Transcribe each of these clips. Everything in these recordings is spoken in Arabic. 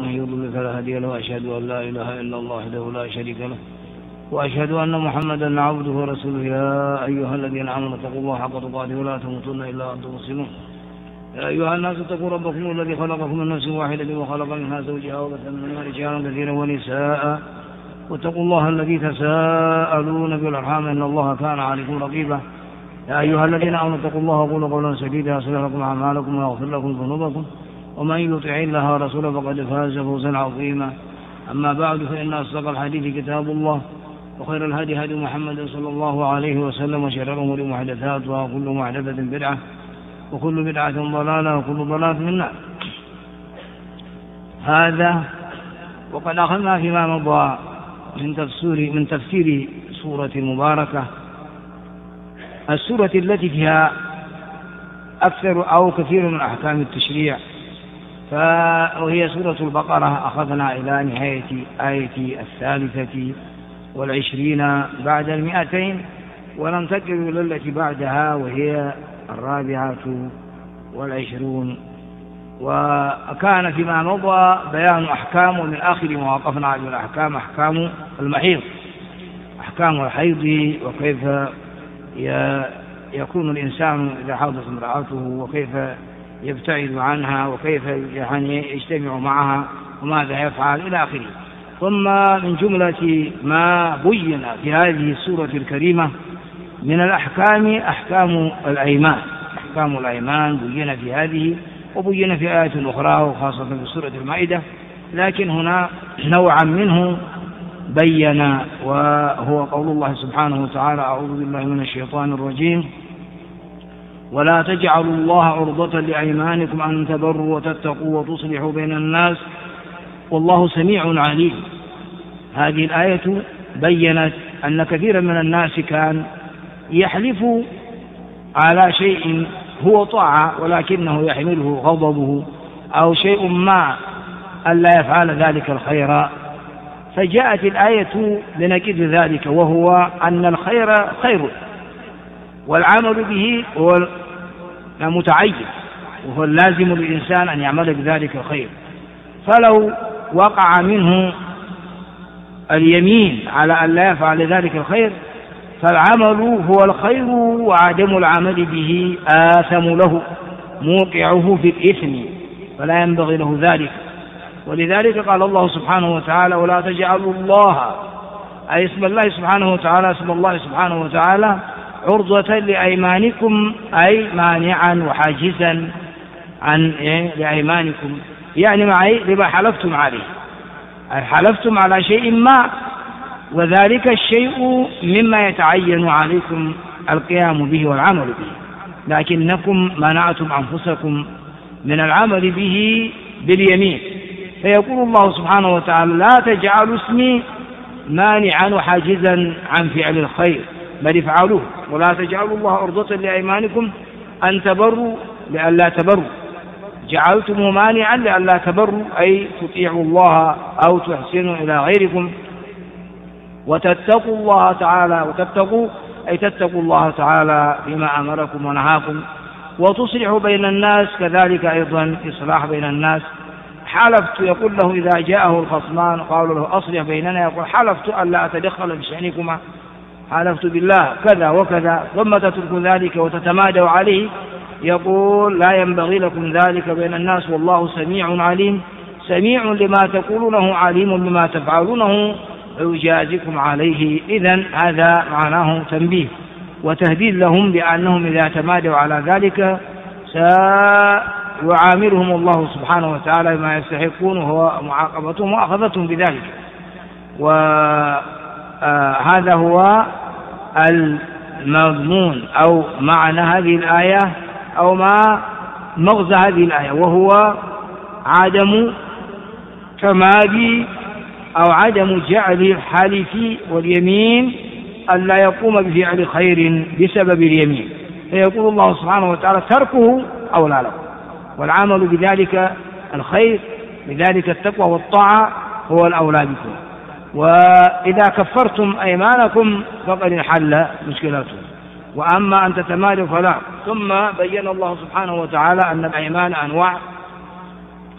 من يضلل فلا هادي له، وأشهد أن لا إله إلا الله وحده لا شريك له، وأشهد أن محمدا عبده ورسوله. يا أيها الذين آمنوا اتقوا الله حق تقاته ولا تموتن إلا وأنتم مسلمون. يا أيها الناس اتقوا ربكم الذي خلقكم من نفس واحدة وخلق منها زوجها وبث منهما رجالا كثيرا ونساء، واتقوا الله الذي تساءلون به والأرحام إن الله كان عليكم رقيبا. يا أيها الذين آمنوا اتقوا الله وقولوا قولا سديدا يصلح لكم أعمالكم ويغفر لكم ذنوبكم، ومن يطع الله ورسوله فقد فاز فوزا عظيما. أما بعد، فإن أصدق الحديث كتاب الله، وخير الهدي هدي محمد صلى الله عليه وسلم، وشر الأمور محدثاتها، وكل محدثة بدعة، وكل بدعة ضلالة، وكل ضلالة في النار. هذا وقد أخذنا فيما مضى من تفسير سورة مباركة، السورة التي فيها أكثر أو كثير من أحكام التشريع، وهي سورة البقرة. أخذنا إلى نهاية آية 23 بعد 200، وننتقل إلى التي بعدها وهي 24. وكان فيما مضى بيان أحكام، ومن آخر ما وقفنا على الأحكام أحكام المحيض، أحكام الحيض، وكيف يكون الإنسان إذا حاضت امرأته، وكيف يبتعد عنها، وكيف يجتمع معها، وماذا يفعل إلى آخره. ثم من جملة ما بين في هذه السورة الكريمة من الأحكام أحكام الأيمان. أحكام الأيمان بين في هذه، وبين في آيات أخرى، وخاصة في سورة المائدة، لكن هنا نوعا منه بين، وهو قول الله سبحانه وتعالى: أعوذ بالله من الشيطان الرجيم: ولا تجعلوا الله عرضة لأيمانكم أن تبروا وتتقوا وتصلحوا بين الناس والله سميع عليم. هذه الآية بيّنت أن كثيرا من الناس كان يحلف على شيء هو طاعة، ولكنه يحمله غضبه أو شيء ما ألا يفعل ذلك الخير، فجاءت الآية لنكد ذلك، وهو أن الخير خير، والعمل به هو متعين، وهو اللازم للإنسان أن يعمل بذلك الخير. فلو وقع منه اليمين على أن لا يفعل ذلك الخير، فالعمل هو الخير، وعدم العمل به آثم له، موقعه في الإثم، فلا ينبغي له ذلك. ولذلك قال الله سبحانه وتعالى: ولا تجعلوا الله، أي اسم الله سبحانه وتعالى، اسم الله سبحانه وتعالى عرضة لأيمانكم، أي مانعا وحاجزا عن لأيمانكم، يعني لما حلفتم عليه، أي حلفتم على شيء ما، وذلك الشيء مما يتعين عليكم القيام به والعمل به، لكنكم منعتم أنفسكم من العمل به باليمين. فيقول الله سبحانه وتعالى: لا تجعلوا اسمي مانعا وحاجزا عن فعل الخير، بل افعلوه. ولا تجعلوا الله عرضة لأيمانكم أن تبروا لئلا تبروا، جعلتم مانعا لئلا تبروا، أي تطيعوا الله أو تحسنوا إلى غيركم، وتتقوا الله تعالى، وتتقوا أي تتقوا الله تعالى فيما أمركم ونهاكم، وتصلحوا بين الناس، كذلك أيضا إصلاح بين الناس. حلفت، يقول له إذا جاءه الخصمان قالوا له أصلح بيننا، يقول: حلفت ألا أتدخل بشأنكما، حلفت بالله كذا وكذا، ثم تترك ذلك وتتمادوا عليه، يقول: لا ينبغي لكم ذلك بين الناس والله سميع عليم، سميع لما تقولونه، عليم بما تفعلونه، ويجازيكم عليه. إذن هذا معناه تنبيه وتهديد لهم، بأنهم إذا تمادوا على ذلك سيعاملهم الله سبحانه وتعالى بما يستحقون، وهو معاقبتهم وأخذتهم بذلك. وهذا هو المضمون أو معنى هذه الآية، أو ما مغزى هذه الآية، وهو عدم تمادي أو عدم جعل الحلف واليمين ألا يقوم بفعل خير بسبب اليمين. فيقول الله سبحانه وتعالى: تركه أولى لكم، والعمل بذلك الخير، بذلك التقوى والطاعة هو الأولى بكم. وإذا كفرتم أيمانكم فقد انحل مشكلاتكم، وأما أن تتمادوا فلا. ثم بين الله سبحانه وتعالى أن الأيمان أنواع،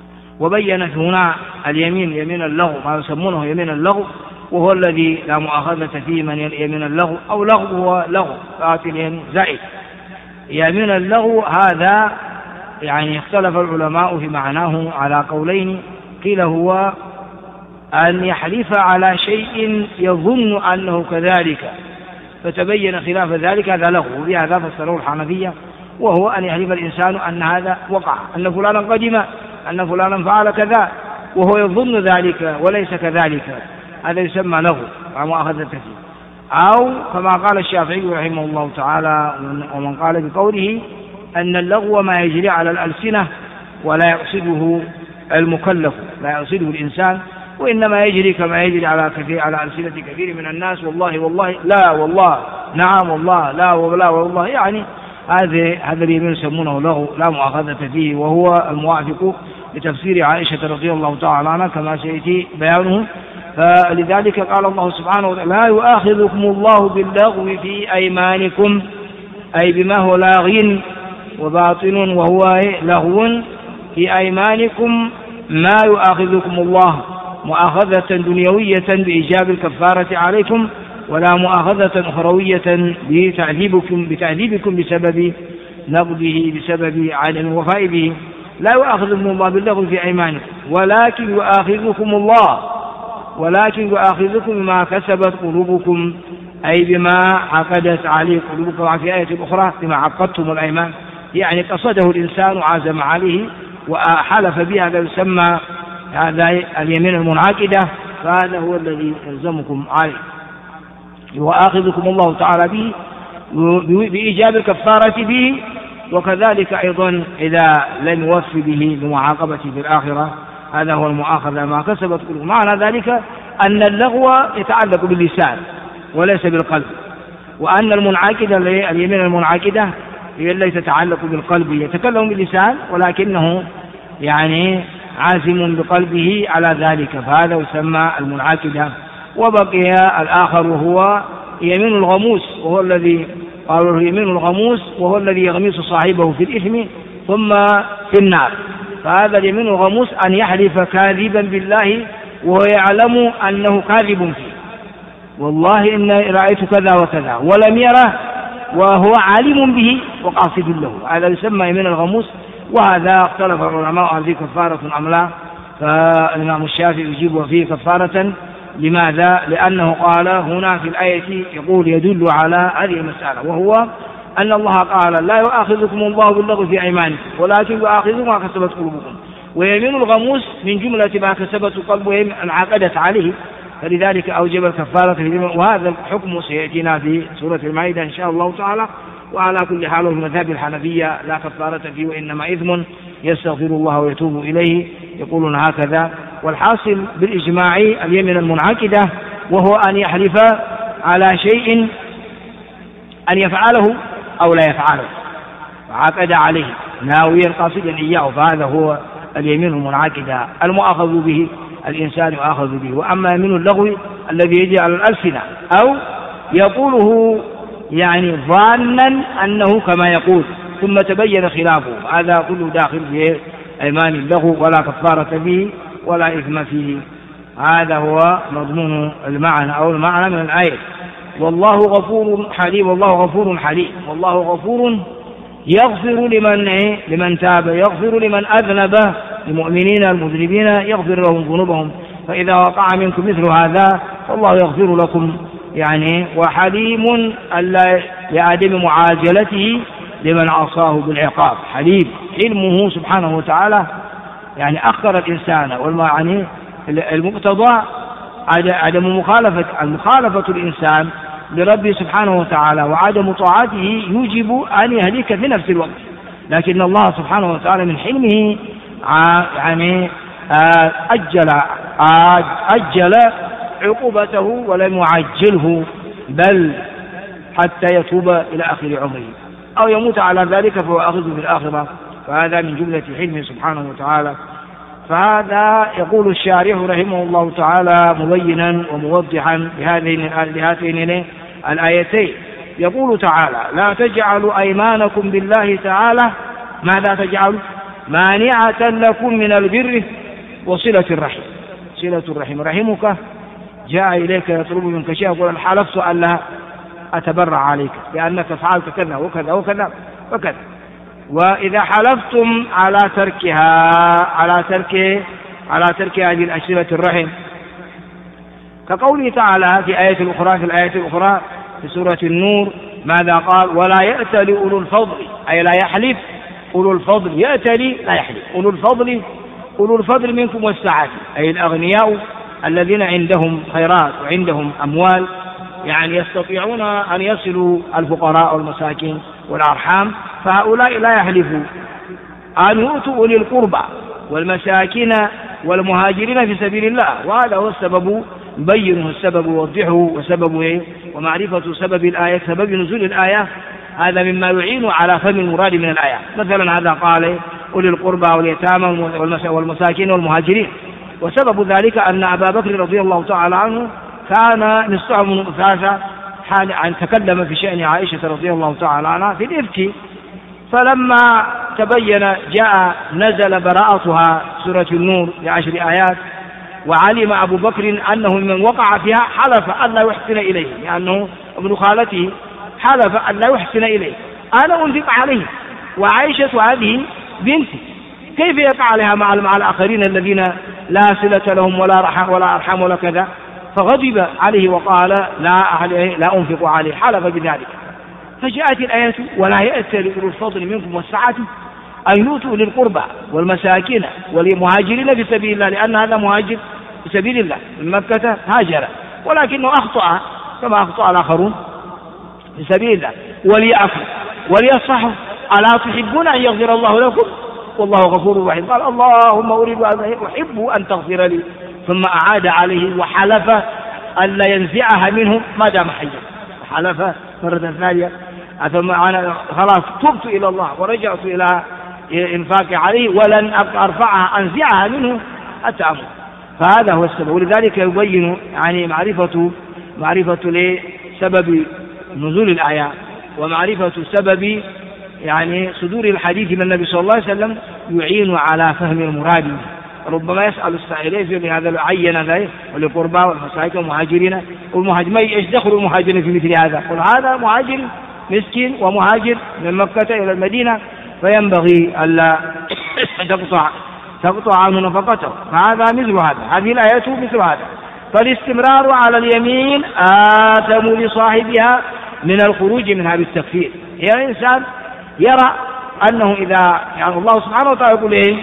وبينت هنا اليمين يمين اللغو، ما يسمونه يمين اللغو، وهو الذي لا مؤاخذة فيه من يمين اللغو، أو لغو هو لغو قاتل زائد. يمين اللغو هذا يعني اختلف العلماء في معناه على قولين، قيل هو أن يحلف على شيء يظن أنه كذلك فتبين خلاف ذلك، هذا لغو، بهذا فسره الحنفية، وهو أن يحلف الإنسان أن هذا وقع، أن فلانا قدم، أن فلانا فعل كذا، وهو يظن ذلك وليس كذلك، هذا يسمى لغو ومؤاخذة فيه. أو كما قال الشافعي رحمه الله تعالى ومن قال بقوله أن اللغو ما يجري على الألسنة ولا يقصده المكلف، لا يقصده الإنسان، وإنما يجري كما يجري على ألسنة كثير من الناس، والله والله، لا والله، نعم والله، لا ولا والله، يعني هذا اليمين يسمونه لغو لا مؤاخذة فيه، وهو الموافق لتفسير عائشة رضي الله تعالى عنها كما سيأتي بيانه. فلذلك قال الله سبحانه وتعالى: لا يؤاخذكم الله باللغو في أيمانكم، أي بما هو لاغ وباطل وهو لغو في أيمانكم، ما يؤاخذكم الله مؤاخذة دنيوية بإيجاب الكفارة عليكم، ولا مؤاخذة أخروية بتعذيبكم بسبب نقضه، بسبب عدم وفاء به. لا يؤاخذكم الله باللغو في أيمانكم، ولكن يؤاخذكم بما كسبت قلوبكم، أي بما عقدت عليه قلوبكم. في آية أخرى: بما عقدتم الأيمان، يعني قصده الإنسان وعزم عليه وحلف بها، هذا يسمى هذا اليمين المنعقدة، فهذا هو الذي يلزمكم عليه. يؤاخذكم الله تعالى به بإيجاب الكفارة به، وكذلك أيضا إذا لم يوفي به بمعاقبته في الآخرة، هذا هو المؤاخذة ما كسبت قلوبكم. معنى ذلك أن اللغو يتعلق باللسان وليس بالقلب، وأن المنعقدة اليمين المنعقدة هي التي تتعلق بالقلب، يتكلم باللسان ولكنه يعني عازم بقلبه على ذلك، فهذا يسمى المنعقدة. وبقي الآخر وهو يمين الغموس، وهو الذي قالوا يمين الغموس، وهو الذي يغمس صاحبه في الإثم ثم في النار. فهذا اليمين الغموس أن يحلف كاذبا بالله وهو يعلم أنه كاذب فيه، والله إن رأيت كذا وكذا، ولم يره وهو عالم به وقاصد له، هذا يسمى يمين الغموس. وهذا اختلف العلماء هل فيه كفارة أم لا، فالإمام الشافعي يجيب فيه كفارة. لماذا؟ لأنه قال هنا في الآية يقول يدل على هذه المسألة، وهو أن الله قال: لا يؤاخذكم الله باللغو في أيمانكم ولكن يؤاخذكم ما كسبت قلوبكم. ويمين الغموس من جملة ما كسبت قلبهم انعقدت عليه، فلذلك أوجب الكفارة. وهذا الحكم سيأتينا في سورة المائدة إن شاء الله تعالى. وعلى كل حال في مذهب الحنفية لا كفارة فيه، وإنما إثم يستغفر الله ويتوب إليه، يقولون هكذا. والحاصل بالإجماع اليمين المنعقدة وهو أن يحلف على شيء أن يفعله أو لا يفعله، وعقد عليه ناويا قاصدا إياه، فهذا هو اليمين المنعقدة المؤاخذ به، الإنسان يؤاخذ به. وأما يمين اللغو الذي يجري على الألسنة أو يقوله يعني ظانا أنه كما يقول ثم تبين خلافه، هذا كله داخل في أيمان اللغو، ولا كفارة به ولا إثم فيه. هذا هو مضمون المعنى أو المعنى من الآية. والله غفور حليم، والله غفور حليم، والله غفور يغفر لمن تاب، يغفر لمن أذنب، المؤمنين المذنبين يغفر لهم ذنوبهم، فإذا وقع منكم مثل هذا فالله يغفر لكم يعني. وحليم ألا لعدم معاجلته لمن عصاه بالعقاب، حليم حلمه سبحانه وتعالى يعني أخر الإنسان، والمعنى المقتضى عدم المخالفة الإنسان لربه سبحانه وتعالى، وعدم طاعته يوجب أن يهلك في نفس الوقت. لكن الله سبحانه وتعالى من حلمه يعني أجل عقوبته ولم يعجله، بل حتى يتوب إلى آخر عمره أو يموت على ذلك فهو أخذ في الآخرة، فهذا من جملة حلمه سبحانه وتعالى. فهذا يقول الشارح رحمه الله تعالى مبينا وموضحا لهاتين الآيتين، يقول تعالى: لا تجعلوا أيمانكم بالله تعالى، ماذا تجعلوا؟ مانعة لكم من البر وصلة الرحم. صلة الرحم، رحمك جاء إليك يطلب منك شيء يقول حلفت أن لا أتبرع عليك لأنك فعلت كذا وكذا وكذا وكذا. وإذا حلفتم على تركها على ترك هذه الأشرة الرحم كقوله تعالى في آية أخرى، في الآية الأخرى في سورة النور ماذا قال؟ ولا يأتل أولو الفضل، أي لا يحلف أولو الفضل، يأتل لا يحلف، أولو الفضل منكم والسعة، أي الأغنياء الذين عندهم خيرات وعندهم أموال، يعني يستطيعون أن يصلوا الفقراء والمساكين والأرحام، فهؤلاء لا يحلفوا أن يؤتوا أولي القربى والمساكين والمهاجرين في سبيل الله. وهذا هو السبب، يبينه السبب ويوضحه، وسبب ومعرفة سبب الآية، سبب نزول الآية، هذا مما يعين على فهم المراد من الآية. مثلا هذا قال أولي القربى واليتامى والمساكين والمهاجرين، وسبب ذلك أن أبا بكر رضي الله تعالى عنه كان مصطفى بن أثاثة أن تكلم في شأن عائشة رضي الله تعالى عنها في الإفك، فلما تبين جاء نزل براءتها سورة النور ب10 آيات، وعلم أبو بكر أنه من وقع فيها حلف أن لا يحسن إليه، لأنه ابن خالته حلف أن لا يحسن إليه، أنا أنفق عليه وعائشة هذه بنتي، كيف يقع عليها مع الآخرين الذين لا صلة لهم ولا أرحام ولا كذا؟ فغضب عليه وقال لا أنفق عليه، حلف بذلك. فجاءت الآية ولا يأتل أولو الفضل منكم والسعة أن يؤتوا للقربى والمساكين والمهاجرين في سبيل الله، لأن هذا مهاجر في سبيل الله من مكة هاجر، ولكنه أخطأ كما أخطأ الآخرون في سبيل الله، وليعفوا وليصفحوا ألا تحبون أن يغفر الله لكم والله غفور رحيم. قال اللهم أريد أن أحب أن تغفر لي، ثم أعاد عليه وحلف ألا ينزعها منه ما دام حيا، حلف مرة ثانية ثم أنا خلاص تبت إلى الله ورجعت إلى إنفاق عليه ولن أرفعها أنزعها منه حتى أموت. فهذا هو السبب، ولذلك يبين يعني معرفة لسبب نزول الآية ومعرفة سبب يعني صدور الحديث من النبي صلى الله عليه وسلم يعين على فهم المراد. ربما يسأل السائل لهذا عين ذلك ولقربى والمساكين والمهاجرين والمهاجرين، ايش دخل المهاجرين في مثل هذا؟ قل هذا مهاجر مسكين ومهاجر من مكة إلى المدينة، فينبغي ألا تقطع عنه نفقته، فهذا مثل هذا، هذه الآية مثل هذا. فالاستمرار على اليمين آثم لصاحبها من الخروج منها بالتكفير. يعني الإنسان يرى أنه إذا يعني الله سبحانه وتعالى يقول إيه؟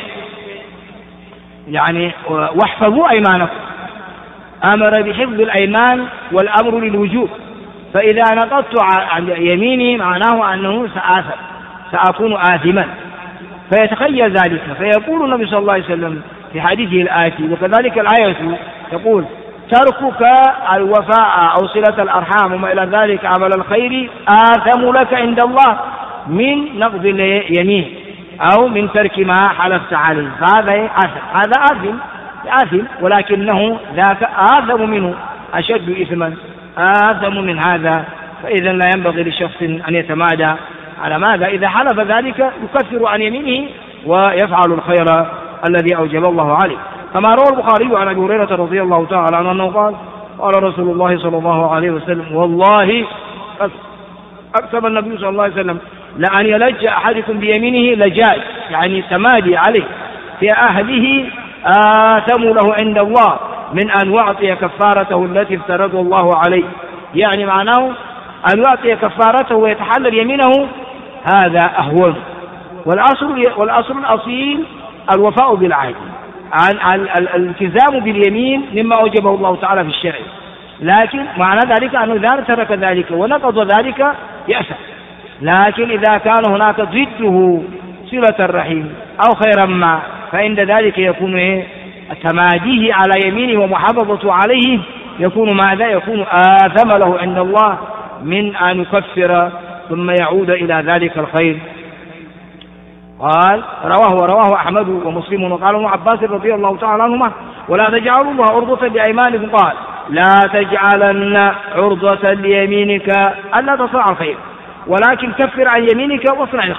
يعني واحفظوا أيمانكم، أمر بحفظ الأيمان والأمر للوجوب، فإذا نقضت عن يميني معناه أنه سأكون آثما، فيتخيل ذلك، فيقول النبي صلى الله عليه وسلم في حديثه الآتي وكذلك الآية يقول تركك الوفاء أو صلة الأرحام وما إلى ذلك عمل الخير آثم لك عند الله من نقض اليمين أو من ترك ما حلفت عليه، فهذا آثم، هذا آثم ولكنه ذاك آثم منه أشد إثما، آثم من هذا. فإذا لا ينبغي لشخص أن يتمادى على ماذا إذا حلف ذلك يكفر عن يمينه ويفعل الخير الذي أوجب الله عليه. كما روى البخاري عن أبي هريرة رضي الله تعالى عنه أنه قال رسول الله صلى الله عليه وسلم والله أقسم النبي صلى الله عليه وسلم لأن يلج أحدكم بيمينه لجاج، يعني تمادي عليه في أهله آثم له عند الله من أن يعطي كفارته التي افترض الله عليه، يعني معناه أن يعطي كفارته ويتحلل يمينه هذا أهون. والأصل الأصيل الوفاء بالعهد، الالتزام باليمين مما أوجبه الله تعالى في الشرع، لكن معنى ذلك أنه إذا ترك ذلك ونقض ذلك يأثم. لكن إذا كان هناك ضده صلة الرحيم أو خيرا ما فعند ذلك يكون تماديه على يمينه ومحافظته عليه يكون ماذا؟ يكون آثم له عند الله من أن يكفر ثم يعود إلى ذلك الخير. قال رواه أحمد ومسلم وقال ابن عباس رضي الله تعالى عنهما ولا تجعلوا الله عرضة لأيمانكم، قال لا تجعلن عرضة ليمينك ألا تصنع الخير ولكن كفر عن يمينك واصنع الخير.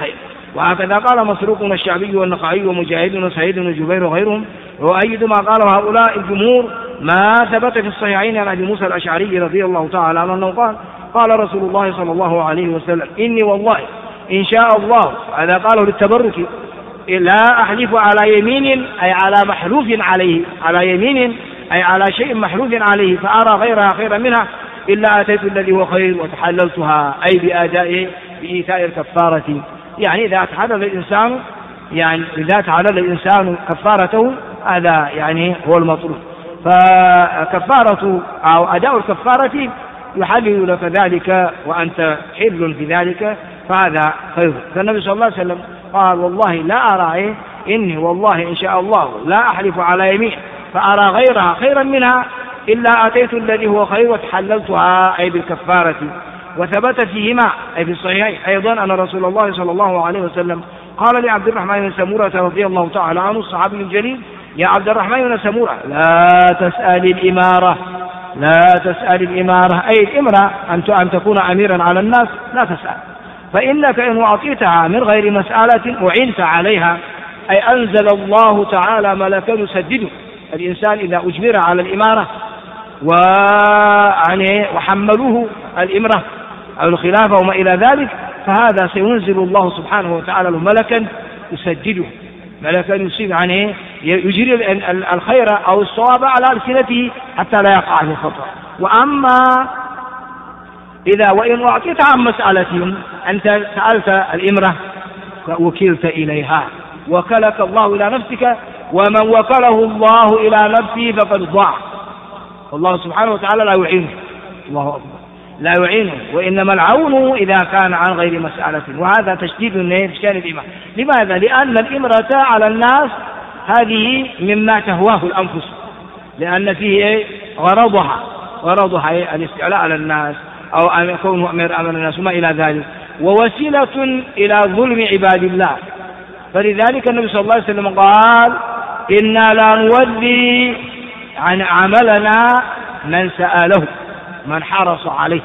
وهكذا قال مسروق والشعبي والنخعي ومجاهد وسعيد وجبير وغيرهم، وأيد ما قاله هؤلاء الجمهور ما ثبت في الصحيحين عن أبي موسى الأشعري رضي الله تعالى عنه أنه قال قال رسول الله صلى الله عليه وسلم إني والله إن شاء الله، هذا قاله للتبرك، لا أحلف على يمين أي على محلوف عليه، على يمين أي على شيء محلوف عليه فأرى غيرها خيرا منها إلا أتيت الذي هو خير وتحللتها، أي بإيتاء الكفارة. يعني إذا تحلل الإنسان كفارته هذا يعني هو المطلوب. فكفارة أو أداء الكفارة يحلل لك ذلك وأنت حل في ذلك، فهذا خير. فالنبي صلى الله عليه وسلم قال والله لا أرى إني والله إن شاء الله لا أحلف على يمين فأرى غيرها خيرا منها إلا أتيت الذي هو خير وتحللتها، أي بالكفارة. وثبت فيهما أي في الصحيحين أيضا أن رسول الله صلى الله عليه وسلم قال لعبد الرحمن بن سمورة رضي الله تعالى عنه الصحابي الجليل يا عبد الرحمن بن سمورة لا تسأل الإمارة، أي الإمرة أن تكون أميرا على الناس لا تسأل، فإنك إن أعطيتها من غير مسألة أعنت عليها، أي أنزل الله تعالى ملكا يسدده. الإنسان إذا أجبر على الإمارة وحملوه الإمرة أو الخلافة وما إلى ذلك، فهذا سينزل الله سبحانه وتعالى له ملكا يسدده، ملكا يصيب يجري الخير أو الصواب على ألسنته حتى لا يقع في الخطأ. وأما وإن أعطيت عن مسألة أنت سألت الإمرة وكلت إليها، وكلك الله إلى نفسك، ومن وكله الله إلى نفسه فقد ضاع. والله سبحانه وتعالى لا يعينه، الله أكبر، لا يعينه، وإنما العون إذا كان عن غير مسألة. وهذا تشديد في شأن الإمرة. لماذا؟ لأن الإمرة على الناس هذه مما تهواه الأنفس، لأن فيه غرضها الاستعلاء على الناس أو أن يكون أمير أمام الناس وما إلى ذلك، ووسيلة إلى ظلم عباد الله. فلذلك النبي صلى الله عليه وسلم قال إنا لا نولي عن عملنا من سأله من حرص عليه.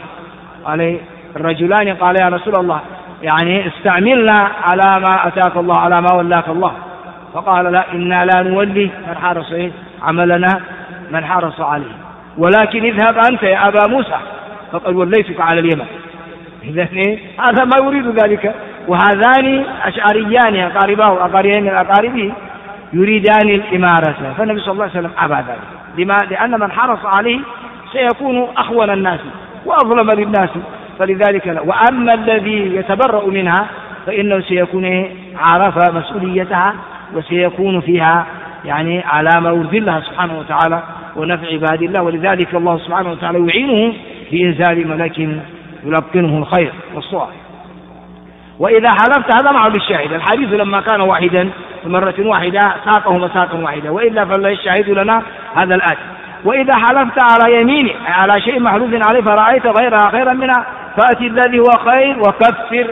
الرجلان قال يا رسول الله استعملنا على ما أتاك الله، على ما ولاك الله، فقال لا، إنا لا نولي من حرص عملنا من حرص عليه، ولكن اذهب أنت يا أبا موسى فقد وليتك على اليمن. إذن هذا ما يريد ذلك. وهذان أشعريان أقاربين من أقاربه يريدان الإمارة، فالنبي صلى الله عليه وسلم أبى ذلك. لأن من حرص عليه سيكون أخون الناس وأظلم للناس، فلذلك لا. وأما الذي يتبرأ منها فإنه سيكون عرف مسؤوليتها وسيكون فيها على ما يرضي الله سبحانه وتعالى ونفع عباد الله. ولذلك الله سبحانه وتعالى يعينه بإنزال ملك يلقنه الخير والصواب. وإذا حلفت، هذا معه بالشاهد، الحديث لما كان واحدا مرة واحدة ساقه مساقا واحدة، وإلا فلا يشهد لنا هذا الآتي. وإذا حلفت على يمينه على شيء محلوف عليه فرأيت غيرها خيرا منها فأتي الذي هو خير وكفر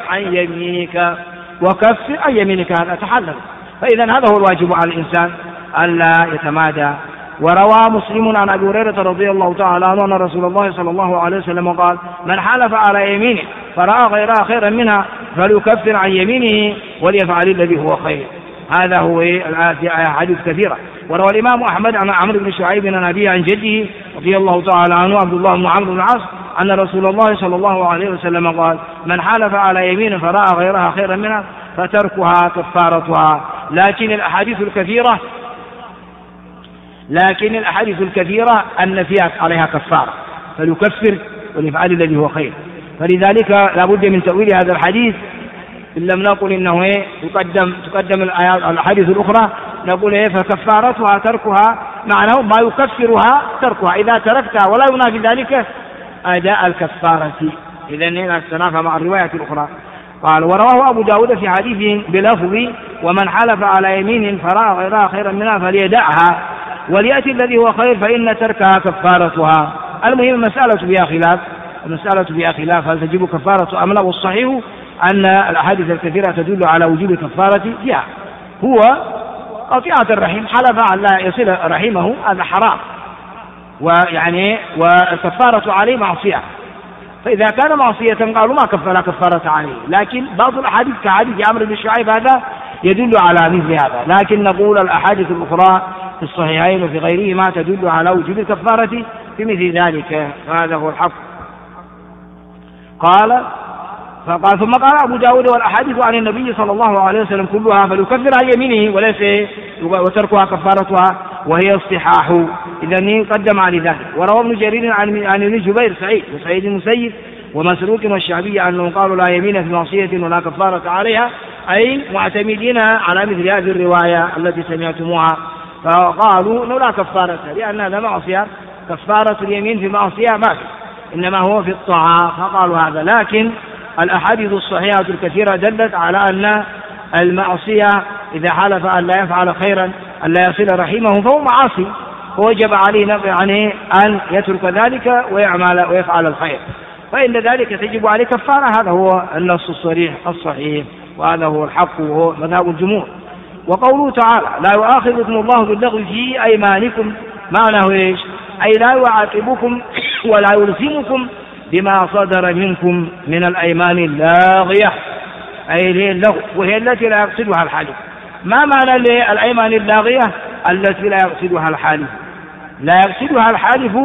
عن يمينك، هذا تحلل. فإذا هذا هو الواجب على الإنسان ألا يتمادى. وروى مسلم عن أبي هريرة رضي الله تعالى عنه أن رسول الله صلى الله عليه وسلم قال من حلف على يمينه فرأى غيرها خيرا منها فليكفر عن يمينه وليفعل الذي هو خير. هذا هو حديث كثيرة. وروى الإمام أحمد عن عمرو بن شعيب عن أبيه عن جده رضي الله تعالى عنه عبد الله بن عمرو بن العاص أن رسول الله صلى الله عليه وسلم قال من حلف على يمين فرأى غيرها خيرا منها فتركها كفارتها. لكن الأحاديث الكثيرة أن فيها عليها كفارة، فليكفر وليفعل الذي هو خير. فلذلك لا بد من تأويل هذا الحديث. إن لم نقل إنه تقدم الأحاديث الأخرى، نقول فكفارتها تركها، معناه ما يكفرها تركها إذا تركتها، ولا ينافي ذلك أداء الكفارة. إذن هنا استنافى مع الرواية الأخرى. قال ورواه أبو داود في حديث بلفظ ومن حلف على يمين فرأى غيرها خيرا منها فليدعها وليأتي الذي هو خير فإن تركها كفارتها. المهم المسألة فيها خلاف هل تجب كفارة أم لا، والصحيح أن الأحاديث الكثيرة تدل على وجوب كفارة فيها. هو قطيعة الرحم، حلف على لا يصل رحمه، هذا حرام، والكفارة عليه معصية. فإذا كان معصية قالوا ما كفر لا كفارة عليه. لكن بعض الأحاديث كحديث عمرو بن شعيب هذا يدل على مثل هذا، لكن نقول الأحاديث الأخرى في الصحيحين وفي غيرهما تدل على وجوب الكفارة في مثل ذلك، هذا هو الحق. فقال ثم قال أبو داود والأحاديث عن النبي صلى الله عليه وسلم كلها فليكفر عن يمينه وليس وتركها كفارتها وهي الصحاح، إذن قدم على ذلك. وروى ابن جرير عن ابن جبير وسعيد المسيب ومسروق والشعبي أنهم قالوا لا يمين في معصية ولا كفارة عليها، أي معتمدين على مثل هذه الرواية التي سمعتموها، فقالوا لا كفارة لأن هذا معصية، كفارة اليمين في معصية ما في، إنما هو في الطاعة، فقالوا هذا. لكن الأحاديث الصحيحة الكثيرة دلت على أن المعصية إذا حلف أن لا يفعل خيرا أن لا يصل رحمه فهو معاصي، فوجب عليه أن يترك ذلك ويفعل الخير، فإن ذلك تجب عليه كفارة. هذا هو النص الصريح الصحيح، وهذا هو الحق وهو مذهب الجمهور. وقوله تعالى لا يؤاخذكم الله باللغو في أيمانكم، معناه إيش؟ أي لا يعاقبكم ولا يلزمكم بما صدر منكم من الأيمان اللاغية، أي اللغو، وهي التي لا يقصدها الحالف. ما معنى الأيمان اللاغية؟ التي لا يقصدها الحالف. لا يقصدها الحالف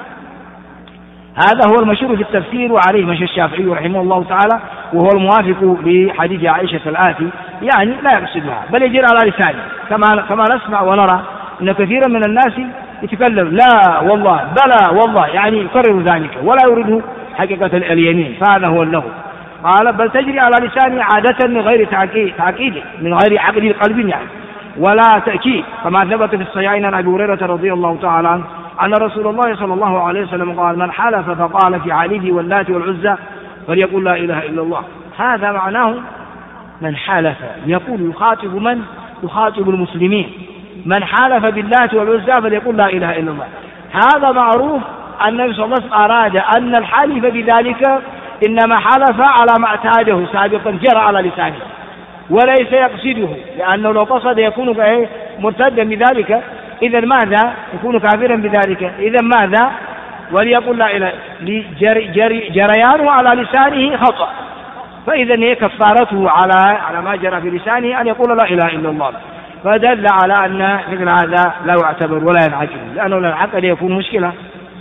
هذا هو المشهور في التفسير، وعليه مشى الشافعي رحمه الله تعالى، وهو الموافق لحديث عائشة الآتي، يعني لا يقصدها بل يجري على لسانه، كما نسمع ونرى إن كثيرا من الناس يتكلم لا والله بلا والله، يعني يكرر ذلك ولا يريد حقيقة اليمين، فهذا هو اللغو. قال بل تجري على لسانه عادة من غير تعقيد، من غير عقد القلب يعني، ولا تأكيد، كما ثبت في الصحيحين عن أبي هريرة رضي الله تعالى عنه أن رسول الله صلى الله عليه وسلم قال من حلف فقال في عليه واللات والعزى فليقول لا إله إلا الله. هذا معناه من حلف، يقول يخاطب المسلمين، من حلف باللات والعزى فليقول لا إله إلا الله. هذا معروف أن النبي صلى الله عليه وسلم أراد أن الحلف بذلك إنما حلف على ما اعتاده سابقا جرى على لسانه، وليس يقصده، لأنه لو قصد يكون مرتدا بذلك، إذا ماذا؟ يكون كافرا بذلك، إذا ماذا؟ وليقول لا إله، جريانه على لسانه خطأ، فإذا هي كفارته على ما جرى في لسانه أن يقول لا إله إلا الله، فدل على أن مثل هذا لا يعتبر ولا ينعقد، لأنه لا ينعقد يكون مشكلة.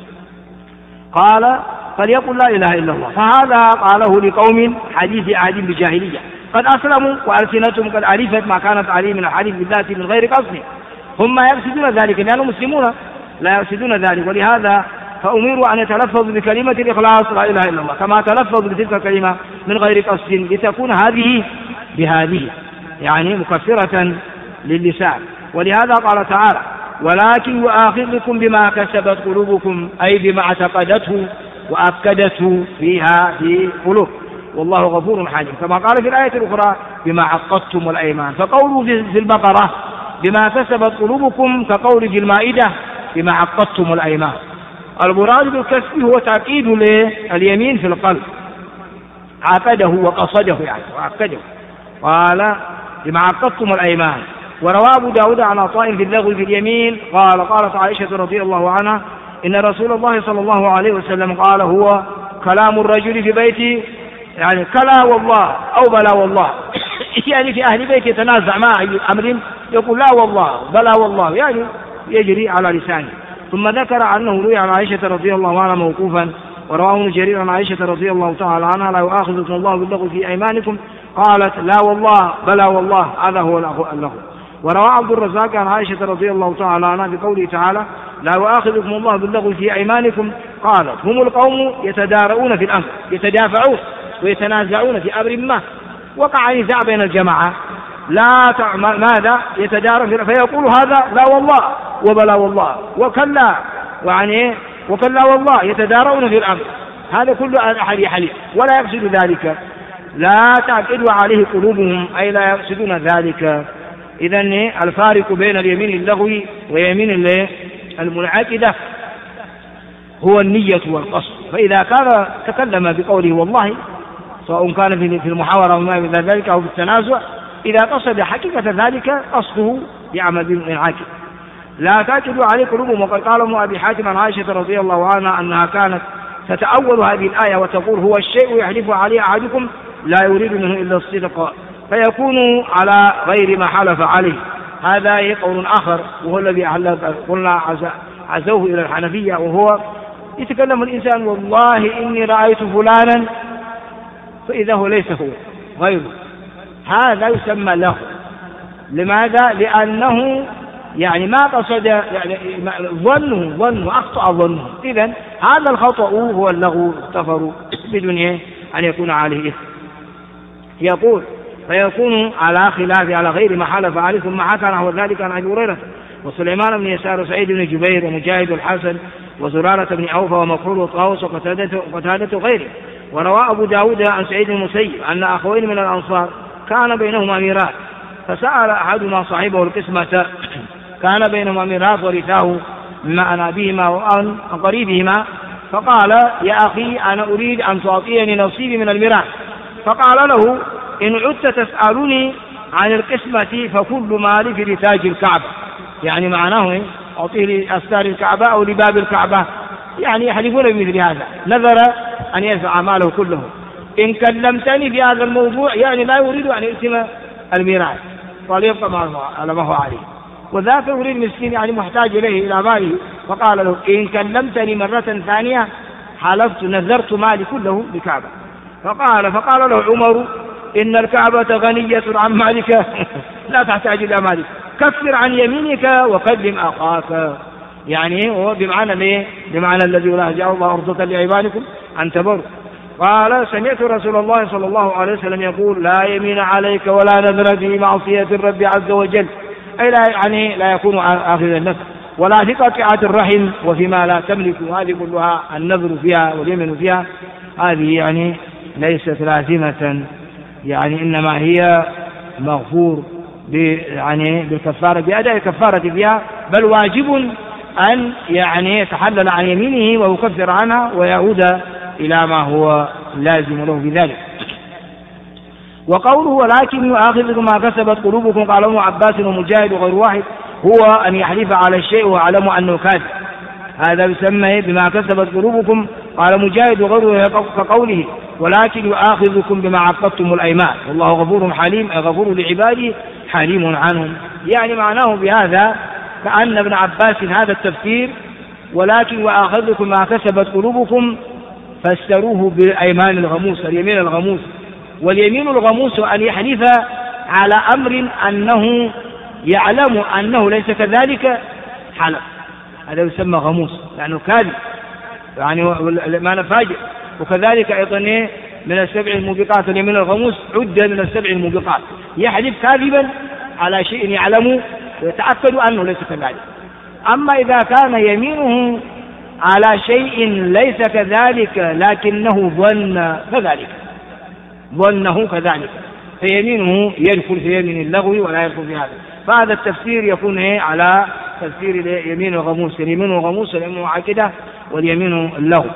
قال فليقل لا إله إلا الله، فهذا قاله لقوم حديث عهد بجاهلية قد أسلموا وألسنتهم قد ألفت ما كانت عليه من الحديث بالذات من غير قصد، هم يقصدون ذلك لأنهم مسلمون لا يقصدون ذلك، ولهذا فأمروا أن يتلفظوا بكلمة الإخلاص لا إله إلا الله كما تلفظوا بتلك الكلمة من غير قصد، لتكون هذه بهذه يعني مكفرة للسان. ولهذا قال تعالى ولكن يؤاخذكم بما كسبت قلوبكم، أي بما اعتقدته وأكدته فيها في قلوب، والله غفور حليم، كما قال في الآية الأخرى بما عقدتم الأيمان. فقوله في البقرة بما كسبت قلوبكم كقول في المائدة بما عقدتم الأيمان. المراد بالكسب هو تعقيد اليمين في القلب، عقده وقصده يعني وعقده، قال بما عقدتم الأيمان. وروى أبو داود عن عطاء في اللغو في اليمين قالت عائشة رضي الله عنها إن رسول الله صلى الله عليه وسلم قال هو كلام الرجل في بيته، يعني كلا والله أو بلا والله يعني في أهل بيت يتنازع مع أي أمر يقول لا والله بلا والله، يعني يجري على لسانه. ثم ذكر أنه روي عن عائشة رضي الله عنها موقوفا، ورواه ابن جرير عن عائشة رضي الله تعالى عنها لا يؤاخذكم الله باللغو في أيمانكم قالت لا والله بلا والله، هذا هو اللغو. وروى عبد الرزاق عن عائشة رضي الله تعالى عنها بقوله تعالى لا يؤاخذكم الله باللغو في أيمانكم قالت هم القوم يتدارؤون في الأمر، يتدافعون ويتنازعون في أمر ما وقع نزاع بين الجماعة، لا ماذا يتدارى فيقول هذا لا والله وبلا والله وكلا يعني وكلا والله، يتدارون في الأمر، هذا كل أحد يحلف ولا يقصد ذلك، لا تعقد عليه قلوبهم أي لا يقصدون ذلك. إذن الفارق بين اليمين اللغوي ويمين المنعقدة هو النية والقصد، فإذا كان تكلم بقوله والله سواء كان في المحاورة وما إلى ذلك أو في التنازع، إذا قصد حقيقة ذلك قصده يعمل بالمنعقد، لا تعقد عليه قلوبهم. وقد قال ابن أبي حاتم عن عائشة رضي الله عنها أنها كانت تتأول هذه الآية وتقول هو الشيء يحلف عليه أحدكم لا يريد منه إلا الصدق فيكون على غير ما حلف عليه. هذا قول آخر وهو الذي قلنا عزوه إلى الحنفية، وهو يتكلم الإنسان والله إني رأيت فلانا فإذا هو ليس هو غيره، هذا يسمى له. لماذا؟ لأنه يعني ما قصد، يعني ظنه أخطأ ظنه. إذن هذا الخطأ هو اللغو اغتفر بدون أن يكون عليه إثم. يقول فيكون على خلاف على غير ما حلف عليه. ثم حكى نحو ذلك عن أبي هريرة وسليمان بن يسار وسعيد بن جبير ومجاهد الحسن وزرارة بن أوفى ومكحول وطاووس وقتادة غيره. وروى أبو داود عن سعيد المسيب أن أخوين من الأنصار كان بينهما ميراث فسأل أحدهما صاحبه القسمة، كان بينهما ميراث ورثاه مما أنا بهما وأن قريبهما، فقال يا أخي أنا أريد أن تعطيني نصيبي من الميراث. فقال له إن عدت تسألني عن القسمة فكل مالي في رتاج الكعبة، يعني معناه أعطيه لأستار الكعبة أو لباب الكعبة، يعني يحلفون بمثل هذا، نذر أن يدفع ماله كله. إن كلمتني في هذا الموضوع يعني لا يريد أن يقسم الميراث وليبقى على ما هو عليه، وذاك يريد مسكين يعني محتاج إليه إلى ماله. فقال له إن كلمتني مرة ثانية حلفت نذرت مالي كله بكعبة. فقال له عمر إن الكعبة غنية عن مالك لا تحتاج إلى مالك، كفر عن يمينك وقدم أخاك. يعني هو بمعنى الذي لا جعل الله أرضة لعبادكم أن تبروا. قال سمعت رسول الله صلى الله عليه وسلم يقول لا يمين عليك ولا نذر في معصية الرب عز وجل، أي لا يكون آخذ النفس، ولا في قطيعة الرحم وفيما لا تملك. هذه كلها النذر فيها واليمين فيها هذه يعني ليست لازمة، يعني إنما هي مغفور يعني بالكفارة بأداء الكفارة فيها، بل واجب أن يعني يتحلل عن يمينه ويكفر عنها ويعود إلى ما هو لازم له بذلك. وقوله ولكن يؤاخذكم ما كسبت قلوبكم قال ابن عباس ومجاهد وغير واحد هو أن يحلف على الشيء ويعلم أنه كاذب، هذا يسمى بما كسبت قلوبكم. قال مجاهد وغيره كقوله ولكن يؤاخذكم بما عقدتم الأيمان والله غفور حليم، أي غفور لعباده حليم عنهم. يعني معناه بهذا كأن ابن عباس هذا التفسير ولكن يؤاخذكم ما كسبت قلوبكم فسروه بالأيمان الغموس، اليمين الغموس. واليمين الغموس أن يحلف على أمر أنه يعلم أنه ليس كذلك حلف، هذا يسمى غموس لأنه كاذب، يعني ما نفاجئ. وكذلك أيضا من السبع الموبقات اليمين الغموس عد من السبع الموبقات، يحلف كاذبا على شيء يعلم ويتأكد أنه ليس كذلك. أما إذا كان يمينه على شيء ليس كذلك لكنه ظنه كذلك فيمينه يدخل في يمين اللغو ولا يدخل في هذا. فهذا التفسير يكون على تفسير اليمين الغموس، اليمين الغموس اليمين المعاكدة واليمين اللغو.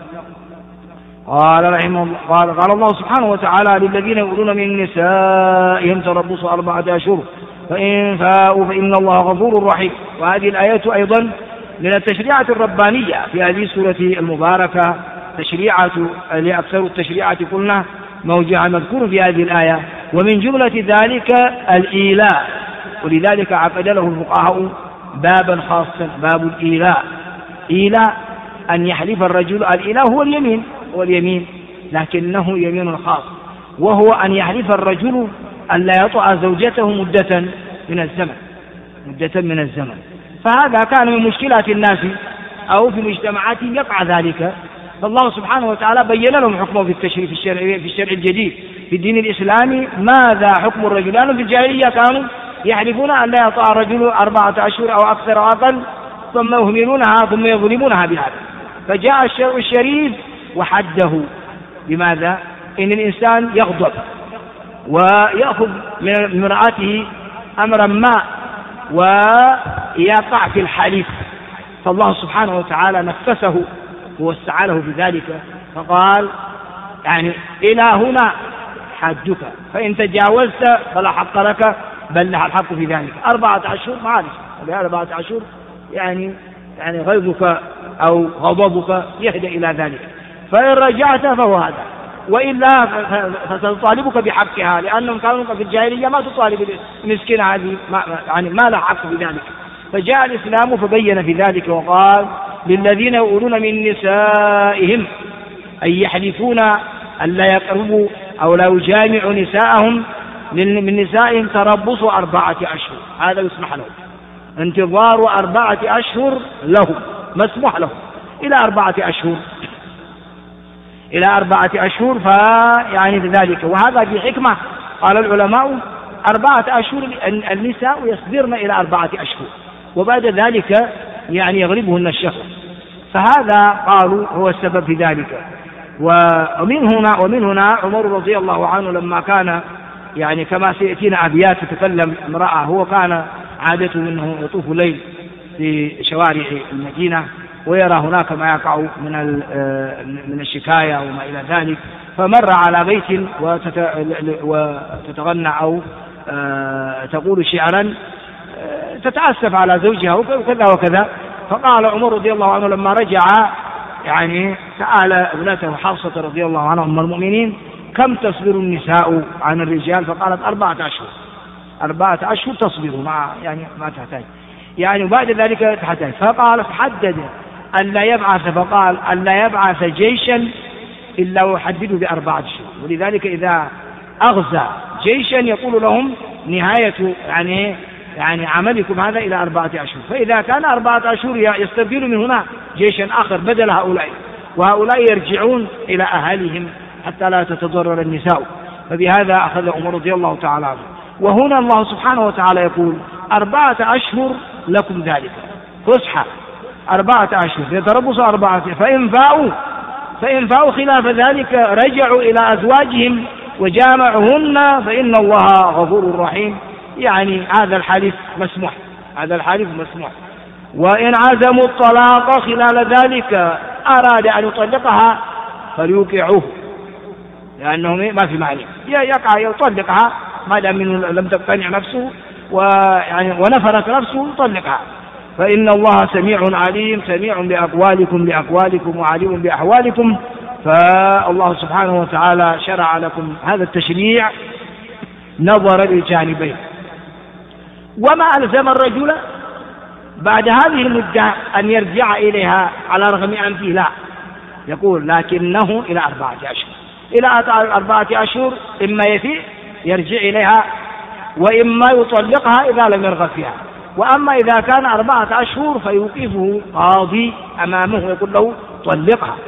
قال الله سبحانه وتعالى للذين يقولون من نسائهم تربص 4 أشهر فإن فاءوا فإن الله غفور رحيم. وهذه الآيات أيضا من التشريعات الربانية في هذه السورة المباركة، تشريعات لأكثر التشريعات قلنا موجع مذكور في هذه الآية، ومن جملة ذلك الإيلاء، ولذلك عقد له الفقهاء بابا خاصا باب الإيلاء. إيلاء أن يحلف الرجل، الإيلاء هو اليمين لكنه يمين خاص، وهو أن يحلف الرجل أن لا يطأ زوجته مدة من الزمن. فهذا كان من مشكلات الناس أو في مجتمعاتهم يقع ذلك، فالله سبحانه وتعالى بين لهم حكمه في الشرع الجديد في الدين الإسلامي. ماذا حكم الرجل؟ لأنه في الجاهلية كانوا يحلفون أن لا يطأ الرجل 4 أشهر أو أكثر أو أقل ثم يهملونها ثم يظلمونها بهذا، فجاء الشرع الشريف وحده. بماذا؟ إن الإنسان يغضب ويأخذ من امرأته أمرا ما ويقع في الحليف، فالله سبحانه وتعالى نفسه ووسع له بذلك، فقال يعني إلى هنا حدك، فإن تجاوزت فلا حق لك بل لها الحق في ذلك. 4 أشهر معلش، 4 أشهر يعني غيظك أو غضبك يهدى إلى ذلك. فإن رجعت فهو هذا، وإلا فتطالبك بحقها، لأنهم كانوا في الجاهلية ما تطالب المسكين هذه يعني ما له حق بذلك. فجاء الإسلام فبين في ذلك وقال للذين يؤولون من نسائهم أي يحلفون أن لا يقربوا أو لا يجامعوا نساءهم من نسائهم تربص 4 أشهر، هذا يسمح لهم، انتظار 4 أشهر لهم مسموح لهم إلى 4 أشهر، إلى 4 أشهر. فيعني ذلك، وهذا بحكمة قال العلماء 4 أشهر النساء يصبرن إلى 4 أشهر، وبعد ذلك يعني يغلبهن الشهر، فهذا قالوا هو السبب في ذلك. ومن هنا عمر رضي الله عنه لما كان يعني كما سيأتينا أبيات تتكلم امرأة، هو كان عادته منه يطوف الليل في شوارع المدينة ويرى هناك ما يقع من الشكاية وما إلى ذلك، فمر على بيت وتتغنى أو تقول شعرا تتأسف على زوجها وكذا وكذا. فقال عمر رضي الله عنه لما رجع يعني سأل ابنته حفصة رضي الله عنها أم المؤمنين كم تصبر النساء عن الرجال؟ فقالت 4 أشهر، 4 أشهر تصبر ما تحتاج يعني، وبعد ذلك تحتاج. فقال حدد أن لا يبعث، فقال أن لا يبعث جيشا إلا يحدده ب4 أشهر، ولذلك إذا أغزى جيشا يقول لهم نهاية يعني عملكم هذا إلى 4 أشهر، فإذا كان 4 أشهر يستبدل من هنا جيشا آخر بدل هؤلاء، وهؤلاء يرجعون إلى أهاليهم حتى لا تتضرر النساء. فبهذا أخذ عمر رضي الله تعالى عنه. وهنا الله سبحانه وتعالى يقول 4 أشهر لكم ذلك فسحة، 4 أشهر يتربص 4، فإن فاءوا خلاف ذلك رجعوا إلى أزواجهم وجامعهن فإن الله غفور رحيم. يعني هذا الحلف مسموح، هذا الحلف مسموح. وإن عزموا الطلاق خلال ذلك أراد أن يطلقها فليوقعوه، لأنه ما في معنى يقع يطلقها ما دام لم تقتنع نفسه ونفرت نفسه يطلقها، فإن الله سميع عليم، سميع بأقوالكم وعليم بأحوالكم. فالله سبحانه وتعالى شرع لكم هذا التشريع نظر للجانبين. وما ألزم الرجل بعد هذه المدة أن يرجع إليها على رغم أنفه، لا، يقول لكنه إلى 4 أشهر، إلى 4 أشهر إما يفيء يرجع إليها وإما يطلقها إذا لم يرغب فيها. وأما إذا كان 4 أشهر فيوقفه قاضي أمامه ويقول له طلقها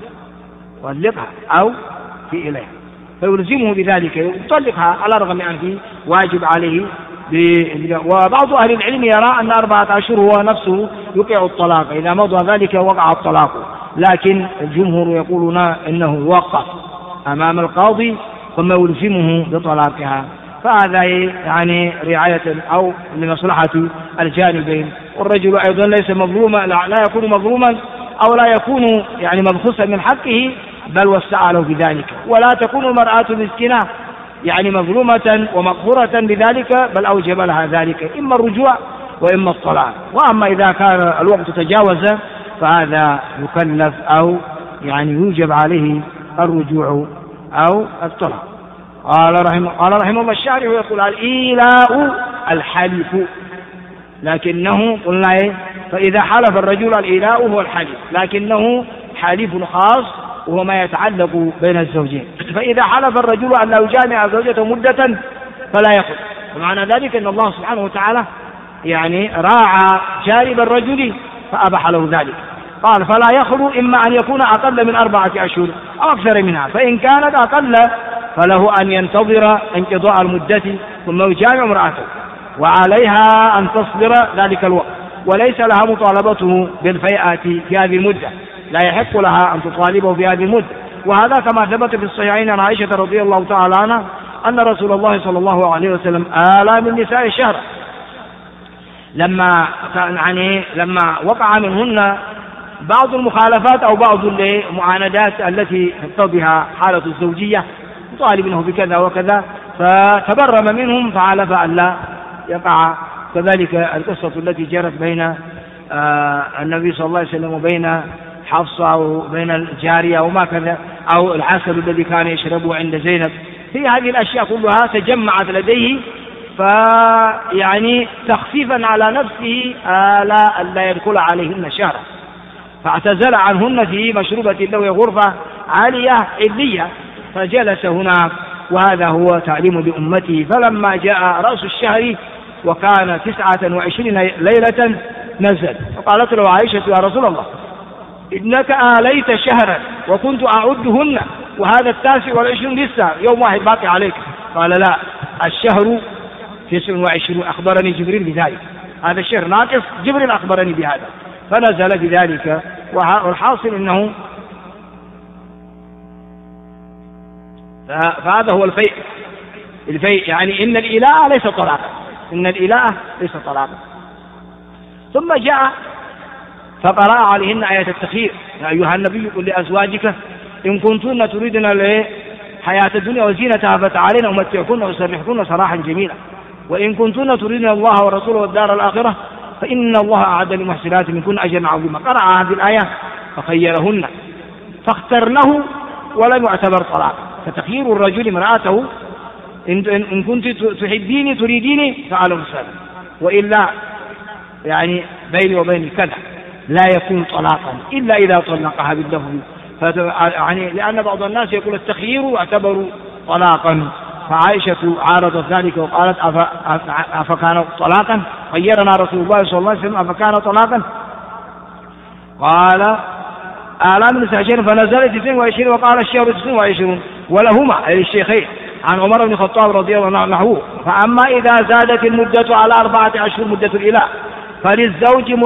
أو في إليها، فيلزمه بذلك يطلقها على رغم أنفه واجب عليه. وبعض أهل العلم يرى أن 4 أشهر هو نفسه يوقع الطلاق، إذا مضى ذلك وقع الطلاق، لكن الجمهور يقولون إنه يوقف أمام القاضي ثم يلزمه بطلاقها، فهذا يعني رعاية أو لمصلحة الجانبين. والرجل أيضا ليس مظلوما، لا يكون مظلوما أو لا يكون يعني مبخوسا من حقه، بل وسع له بذلك. ولا تكون المرأة مسكينة يعني مظلومة ومقهورة بذلك، بل أوجب لها ذلك إما الرجوع وإما الطلاق. وأما إذا كان الوقت تجاوز فهذا يكلف أو يعني يوجب عليه الرجوع أو الطلاق. قال رحمه الله الشارع ويقول الإيلاء الحلف، لكنه قلنا فإذا حلف الرجل الإيلاء هو الحلف، لكنه حلف خاص وهو ما يتعلق بين الزوجين. فإذا حلف الرجل أن لا يجامع زوجته مدة فلا يخرج، ومعنى ذلك أن الله سبحانه وتعالى يعني راعى جانب الرجل فأبح له ذلك. قال فلا يخلو إما أن يكون أقل من 4 أشهر أو أكثر منها، فإن كانت أقل فله أن ينتظر انقضاء المدة ثم يجامع امرأته، وعليها أن تصبر ذلك الوقت، وليس لها مطالبته بالفيئة في هذه المدة، لا يحق لها أن تطالبه في هذه المدة. وهذا كما ثبت في الصحيحين عن عائشة رضي الله تعالى عنها أن رسول الله صلى الله عليه وسلم آلى من نساء الشهر لما وقع منهن بعض المخالفات أو بعض المعاندات التي تقتضيها حالة الزوجية، يطالبنه بكذا وكذا، فتبرم منهم فعلف أن لا يقع. كذلك القصة التي جرت بين النبي صلى الله عليه وسلم وبين حفصة أو بين الجارية وما كذا، أو العسل الذي كان يشربه عند زينب. في هذه الأشياء كلها تجمعت لديه، فيعني تخفيفا على نفسه لا يدخل عليهن شهرا، فاعتزل عنهن في مشروبة له غرفة عالية علية، فجلس هناك، وهذا هو تعليم لأمته. فلما جاء رأس الشهر وكان 29 ليلة نزل، فقالت له عائشة يا رسول الله إنك آليت شهرا وكنت أعدهن، وهذا 29 لسه يوم واحد باقي عليك. قال لا، الشهر 29، أخبرني جبريل بذلك، هذا الشهر ناقص، جبريل أخبرني بهذا، فنزل بذلك. والحاصل إنه فهذا هو الفيء، يعني إن الإلاء ليس طلاقا، إن الإلاء ليس طلاقا. ثم جاء فقرأ عليهن آية التخيير: يا أيها النبي قل لأزواجك إن كنتن تريدن الحياة الدنيا وزينتها فتعالين أمتعكن وأسرحكن سراحا جميلا، وإن كنتن تريدن الله ورسوله والدار الآخرة فإن الله أعد للمحسنات منكن أجرا عظيما. قرأ هذه الآية فخيرهن فاخترنه ولم يعتبر طلاق. فتخيير الرجل امرأته إن كنت تحبيني تريديني فعلى مسألة، وإلا يعني بيني وبينك كذا، لا يكون طلاقا إلا إذا طلقها باللفظ. يعني لأن بعض الناس يقول التخيير يعتبر طلاقا، فعائشة عارضت ذلك وقالت أفكان طلاقا؟ خيرنا رسول الله صلى الله عليه وسلم أفكان طلاقا؟ قال آلام نساء فنزلت 22 وقال الشهر 29 ولهما أي الشيخين عن عمر بن الخطاب رضي الله عنه نحوه. فأما إذا زادت المدة على 4 أشهر مدة الإلاء فللزوجة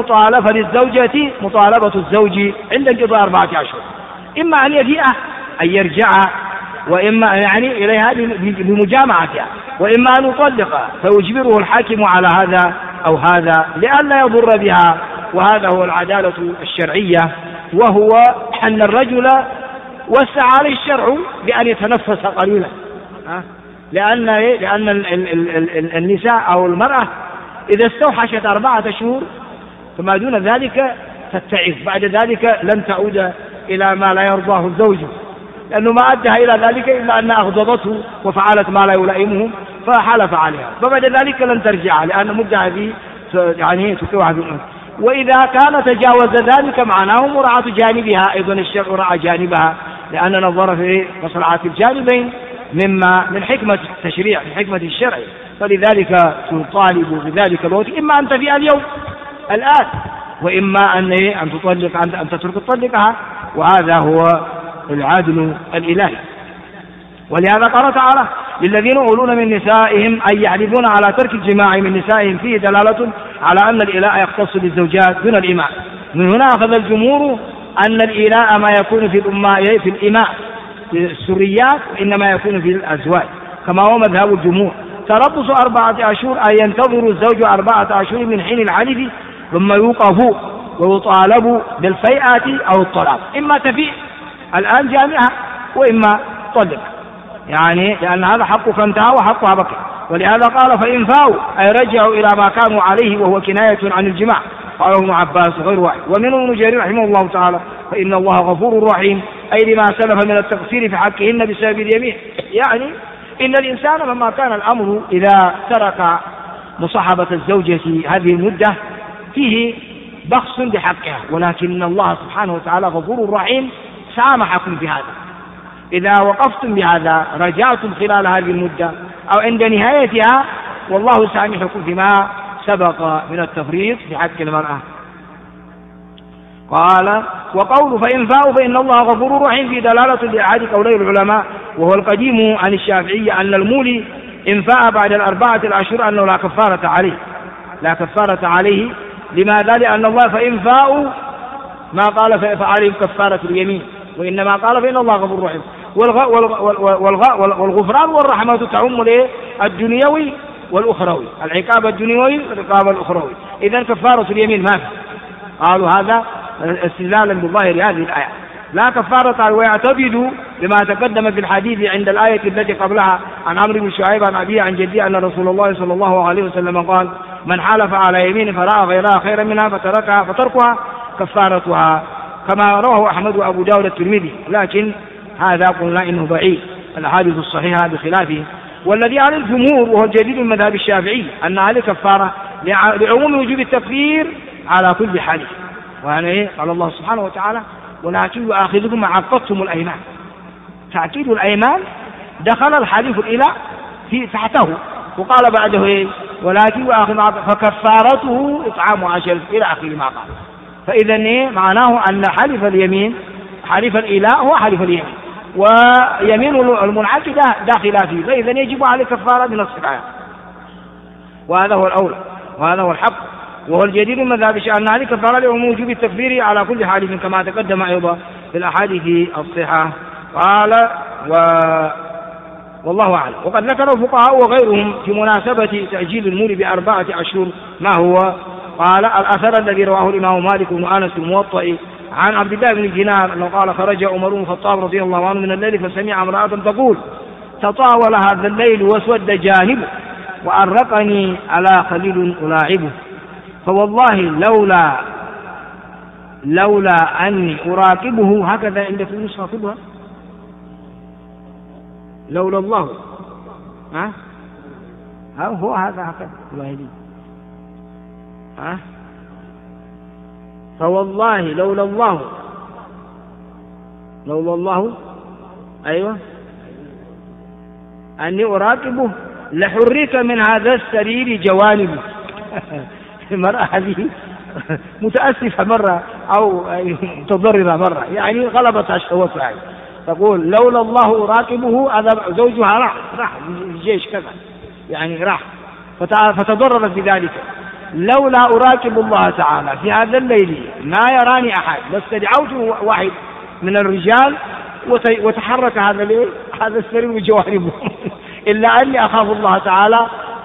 مطالبة الزوج عند انقضاء 4 أشهر، إما أن يفيء أن يرجع، وإما يعني إليها بمجامعتها، وإما أن يطلق فيجبره الحاكم على هذا أو هذا لئلا يضر بها. وهذا هو العدالة الشرعية، وهو أن الرجل وسع عليه الشرع بأن يتنفس قليلا، لأن النساء أو المرأة إذا استوحشت 4 أشهر فما دون ذلك تتعظ، بعد ذلك لن تعود إلى ما لا يرضاه الزوج، لأنه ما أدها إلى ذلك إلا أن أغضبته وفعلت ما لا يلائمه فحلف عليها، فبعد ذلك لن ترجع، لأن مدة هذه يعني تكوها في الأمر. وإذا كان تجاوز ذلك معناه مراعاة جانبها، أيضا الشرع رعى جانبها، لأن نظر في مصلحة الجانبين مما من حكمة التشريع، من حكمة الشرع، فلذلك تطالب بذلك الوقت، إما أن تفيء اليوم الآن، وإما أن تطلق، أن تترك تطلقها، وهذا هو العدل الإلهي. ولهذا قال تعالى: للذين يؤلون من نسائهم أن يحلفون على ترك الجماع من نسائهم فيه دلالة على أن الإلاء يختص بالزوجات دون الإماء. من هنا أخذ الجمهور أن الإلاء ما يكون في الإماء في السريات، وإنما يكون في الأزواج، كما هو مذهب الجمهور. تربص 4 أشهر أن ينتظر الزوج 4 أشهر من حين الحلف، ثم يوقف ويطالب بالفيئات أو الطلاق، إما تفيء الآن جامعها وإما طلق، يعني لأن هذا حقك انتهى وحقها بقي. ولهذا قال: فإن فاوا أي رجعوا إلى ما كانوا عليه، وهو كناية عن الجماع. قال ابن عباس غير واحد. ومنه ابن جرير رحمه الله تعالى: فإن الله غفور رحيم، أي لما سلف من التقصير في حقهن بسبب اليمين. يعني إن الإنسان لما كان الأمر إذا ترك مصاحبة الزوجة هذه المدة فيه بخس بحقها، ولكن الله سبحانه وتعالى غفور رحيم سامحكم بهذا. إذا وقفتم بهذا رجعتم خلال هذه المدة أو عند نهايتها، والله سامحكم فيما سبق من التفريط في حق المرأة. قال: وقول فإن فاءوا فإن الله غفور رحيم في دلالة لأحد قولي العلماء، وهو القديم عن الشافعي أن المولي إن فاء بعد 4 أشهر أنه لا كفارة عليه، لا كفارة عليه. لماذا؟ لأن الله فإن فاءوا ما قال فعليهم كفارة اليمين، وإنما قال فإن الله غفور رحيم. والغفران والرحمة تعم الدنيوي والأخروي، العقاب الدنيوي والعقاب الأخروي. إذن كفارة اليمين ما في. قالوا هذا استدلالا بظاهر هذه الآية، لا كفارة، ويعتبد بما تقدم في الحديث عند الآية التي قبلها عن عمرو بن شعيب عن أبيه عن جدي أن رسول الله صلى الله عليه وسلم قال: من حلف على يمين فرأى غيرها خيرا منها فتركها فتركها كما رواه أحمد وأبو داود الترمذي، لكن هذا قلنا إنه ضعيف، الأحاديث الصحيحة بخلافه. والذي على الجمهور وهو الجديد من مذهب الشافعي أن عليه كفارة لعموم وجوب التكفير على كل حال. وأنا قال الله سبحانه وتعالى ولكن يؤاخذكم ما عقدتم الأيمان. تأكيد الأيمان دخل الحليف الإله في تحته، وقال بعده ولكن فكفارته إطعام 10 إلى آخر ما قال. فإذا معناه أن حلف اليمين حلف الإله هو حلف اليمين، ويمين المنعقدة داخلة فيه، فإذا يجب عليه كفارة بنص الآية، وهذا هو الأولى وهذا هو الحق، وهو الجديد من مذهب أن عليه كفارة لعموم وجوب التكفير على كل حال كما تقدم أيضا في الأحاديث الصحيحة. قال والله أعلم. وقد ذكر الفقهاء وغيرهم في مناسبة تأجيل المول ب4 أشهر ما هو. قال الأثر الذي رواه الإمام مالك بن أنس الموطئ عن عبد الله بن دينار أنه قال خرج عمر بن الخطاب رضي الله عنه من الليل فسمع امرأة تقول تطاول هذا الليل واسود جانبه وأرقني على خليل ألاعبه، فوالله لولا أني أراقبه، هكذا عند في النسخة كلها لولا الله هو هذا هكذا الواهدي فوالله لولا الله أيوة أني أراقبه لحرك من هذا السرير جوانبه. المرأة هذه متأسفة مرة أو متضررة مرة، يعني غلبت شهوتها، تقول لولا الله أراقبه، هذا زوجها راح الجيش كذا يعني راح فتضررت بذلك. لولا أراقب الله تعالى في هذا الليل ما يراني أحد لاستدعوت واحد من الرجال وتحرك هذا السرير بجوانبه إلا أني أخاف الله تعالى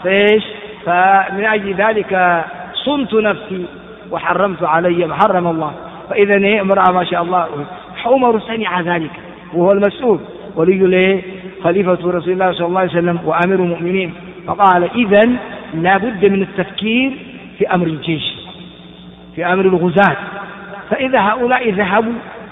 فمن أجل ذلك صنت نفسي وحرمت علي ما حرم الله. فإذا امرأة ما شاء الله. عمر سمع ذلك وهو المسؤول ولي خليفة رسول الله صلى الله عليه وسلم وأمير المؤمنين، فقال إذن لا بد من التفكير في أمر الجيش في أمر الغزاة، فإذا هؤلاء ذهبوا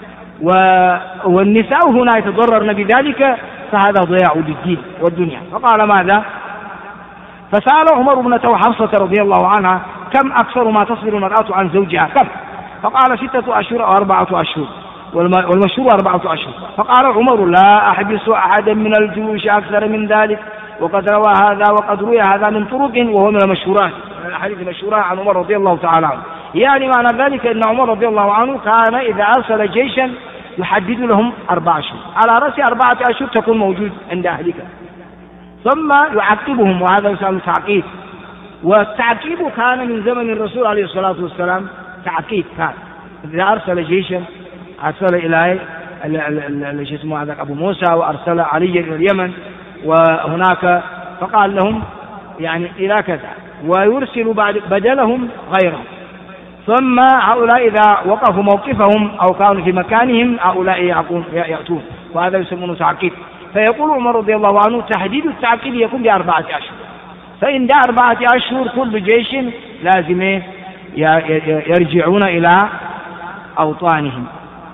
والنساء هنا يتضررن بذلك فهذا ضياع للدين والدنيا. فقال ماذا؟ فسأل عمر ابنته حفصة رضي الله عنها كم أكثر ما تصبر المرأة عن زوجها كم؟ فقال 6 أشهر أو 4 أشهر، والمشهور 4 أشهر. فقال عمر لا أحبس أحدا من الجيوش أكثر من ذلك، وقد روى هذا وقد روي هذا من طرق وهو من المشهورات من الأحاديث المشهورة عن عمر رضي الله تعالى عنه. يعني معنى ذلك أن عمر رضي الله عنه كان إذا أرسل جيشا يحدد لهم 4 أشهر، على رأس 4 أشهر تكون موجود عند أهلك، ثم يعقبهم، وهذا يسمى تعقيب. والتعقيب كان من زمن الرسول عليه الصلاة والسلام، تعقيب كان إذا أرسل جيشا أرسل إلى اسمه هذا أبو موسى وأرسل علي إلى اليمن وهناك، فقال لهم يعني إلى كذا ويرسل بدلهم غيرهم، ثم هؤلاء إذا وقفوا موقفهم أو كانوا في مكانهم هؤلاء يأتون، وهذا يسمونه تعقيب. فيقول عمر رضي الله عنه تحديد التعقيب يكون ب4 أشهر، فإن ده 4 أشهر كل جيش لازم يرجعون إلى أوطانهم.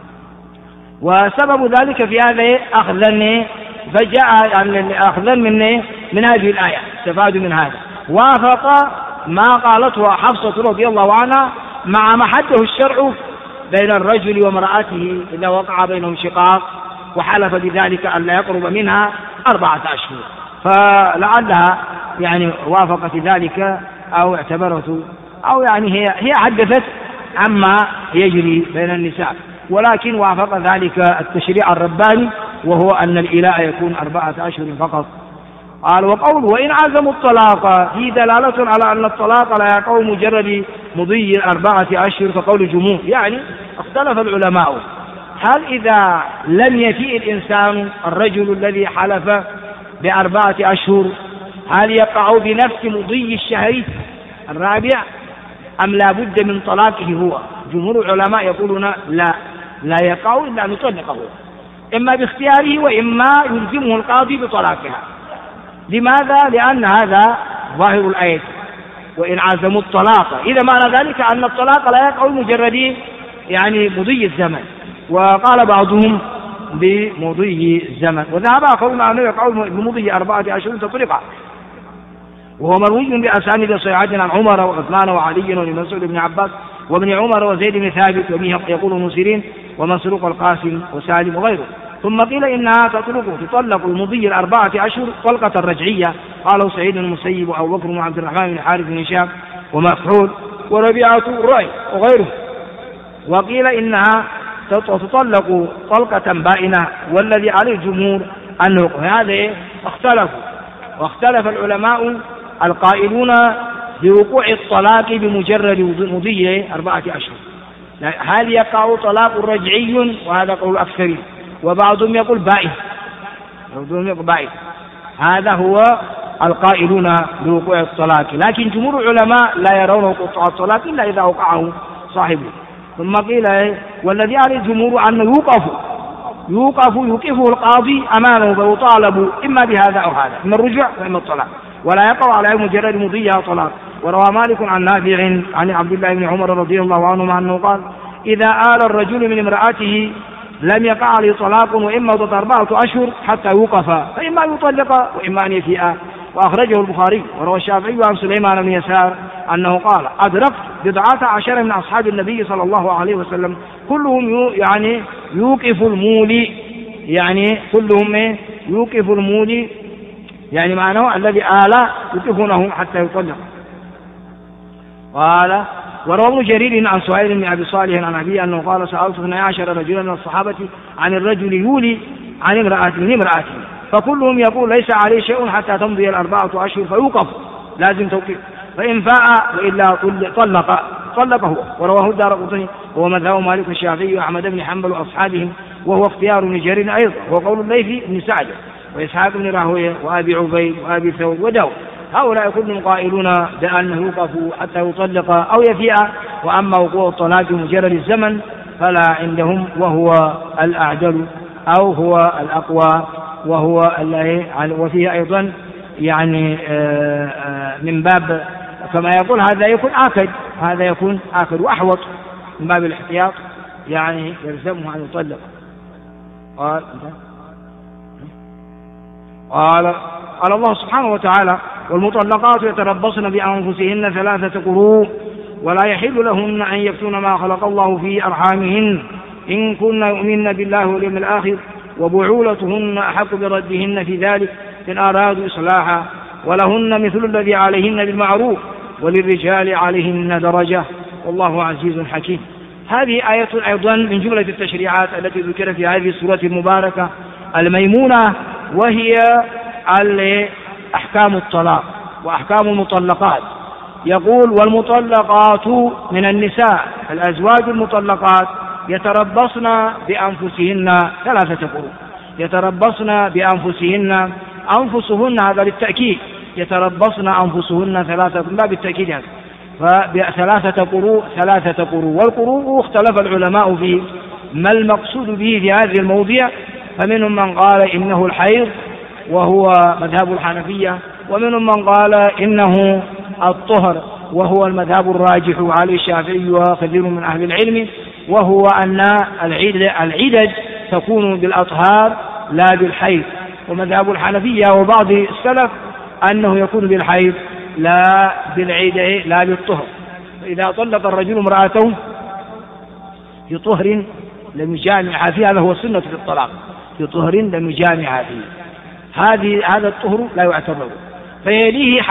وسبب ذلك في هذا أخذا فجاء أخذا من هذه الآية استفاد من هذا، وافق ما قالته حفصة رضي الله عنها مع ما حده الشرع بين الرجل وامرأته إذا وقع بينهم شقاق وحلف بذلك أن لا يقرب منها 4 أشهر، فلعلها يعني وافقت ذلك أو اعتبرته أو يعني هي حدثت عما يجري بين النساء، ولكن وافق ذلك التشريع الرباني وهو أن الإلاء يكون 4 أشهر فقط. قال وقول وإن عزموا الطلاق في دلالة على أن الطلاق لا يقع مجرد مضي 4 أشهر كقول الجمهور. يعني اختلف العلماء هل إذا لم يفيء الإنسان الرجل الذي حلف ب4 أشهر هل يقع بنفس مضي الشهر الرابع أم لا بد من طلاقه هو؟ جمهور العلماء يقولون لا يقع إلا أن يطلقه إما باختياره وإما يلزمه القاضي بطلاقها. لماذا؟ لأن هذا ظاهر الآية وإن عزموا الطلاق، إذا معنى ذلك أن الطلاق لا يقع مجرد يعني مضي الزمن، وقال بعضهم بمضي الزمن، وذهب آخرون أنه يقع بمضي 4 أشهر تطلقا، وهو مروي بأسانيد صحيحة عن عمر وعثمان وعلي وابن مسعود بن عباس وابن عمر وزيد بن ثابت، وبه يقول ابن سيرين ومسروق القاسم وسالم وغيره. ثم قيل إنها تطلق المضي 4 أشهر طلقة رجعية، قاله سعيد بن المسيب وأبو بكر وعبد الرحمن بن الحارث بن هشام ومكحول وربيعة الرأي وغيره. وقيل إنها تطلق طلقة بائنة، والذي عليه الجمهور أنه هذا واختلف العلماء القائلون بوقوع الطلاق بمجرد مضي 4 أشهر، هل يقع طلاق رجعي؟ وهذا قول الأكثرين، وبعضهم يقول بائن، هذا هو القائلون بوقوع الطلاق، لكن جمهور العلماء لا يرون وقوع الطلاق إلا إذا وقعه صاحبه. ثم قيل والذي عليه الجمهور أنه يوقفه القاضي أمامه فيطالب إما بهذا أو هذا، إما الرجوع وإما الطلاق، ولا يقع عليه مجرد مضيها طلاق. وروى مالك عن نافع عن عبد الله بن عمر رضي الله عنهما أنه قال: إذا آل الرجل من امرأته لم يقع عليه طلاق وإما 4 أشهر حتى يوقف، فإما يطلق وإما أن يفيء. وأخرجه البخاري. وروى الشافعي عن سليمان بن يسار أنه قال: أدركت 19 من أصحاب النبي صلى الله عليه وسلم كلهم يوقف المولي، يعني كلهم يوقف المولي، يعني معناه الذي آل يوقفونه حتى يطلق. قال: وروى ابن جرير عن سهيل بن أبي صالح عن أبيه أنه قال: سألت 12 رجلا من الصحابة عن الرجل يولي عن امرأته فكلهم يقول ليس عليه شيء حتى تمضي 4 أشهر فيوقف، لازم توقيف، فإن فاء وإلا طلقه. ورواه الدارقطني وهو مذهب مالك والشافعي وأحمد بن حنبل وأصحابهم، وهو اختيار ابن جرير أيضا، وقول الليث بن سعد وإسحاق بن راهويه وأبي عبيد وأبي ثور وداود، هؤلاء كلهم قائلون بأنه يوقف حتى يطلق أو يفيء. وأما وقوع الطلاق بمجرد الزمن فلا عندهم، وهو الأعدل أو هو الأقوى، وفيه أيضا يعني من باب كما يقول هذا يكون آكد وأحوط من باب الاحتياط، يعني يلزمه أن يطلق. قال الله سبحانه وتعالى: والمطلقات يتربصن بأنفسهن 3 قروء ولا يحل لهن أن يكتمن ما خلق الله في أرحامهن إن كن يؤمن بالله واليوم الآخر وبعولتهن أحق بردهن في ذلك إن أرادوا إصلاحا ولهن مثل الذي عليهن بالمعروف وللرجال عليهن درجة والله عزيز حكيم. هذه آية أيضا من جملة التشريعات التي ذكرت في هذه السورة المباركة الميمونة، وهي أحكام الطلاق وأحكام المطلقات. يقول: والمطلقات من النساء الأزواج المطلقات يتربصن بأنفسهن 3 قروء. يتربصن بأنفسهن، أنفسهن هذا للتأكيد، يتربصن أنفسهن 3 لا بالتأكيد هذا، ف3 قروء. والقروء اختلف العلماء في ما المقصود به في هذه الموضوع، فمنهم من قال إنه الحيض وهو مذهب الحنفية، ومنهم من قال إنه الطهر وهو المذهب الراجح عليه الشافعي وكثير من أهل العلم، وهو أن العدد تكون بالأطهار لا بالحيض. ومذهب الحنفية وبعض السلف أنه يكون بالحيض لا بالعدة لا بالطهر. فإذا طلق الرجل امرأته في طهر لم يجامعها فيه، هذا هو السنة في الطلاق، في طهر لم يجامعها فيه، هذا الطهر لا يعتبر، فيليه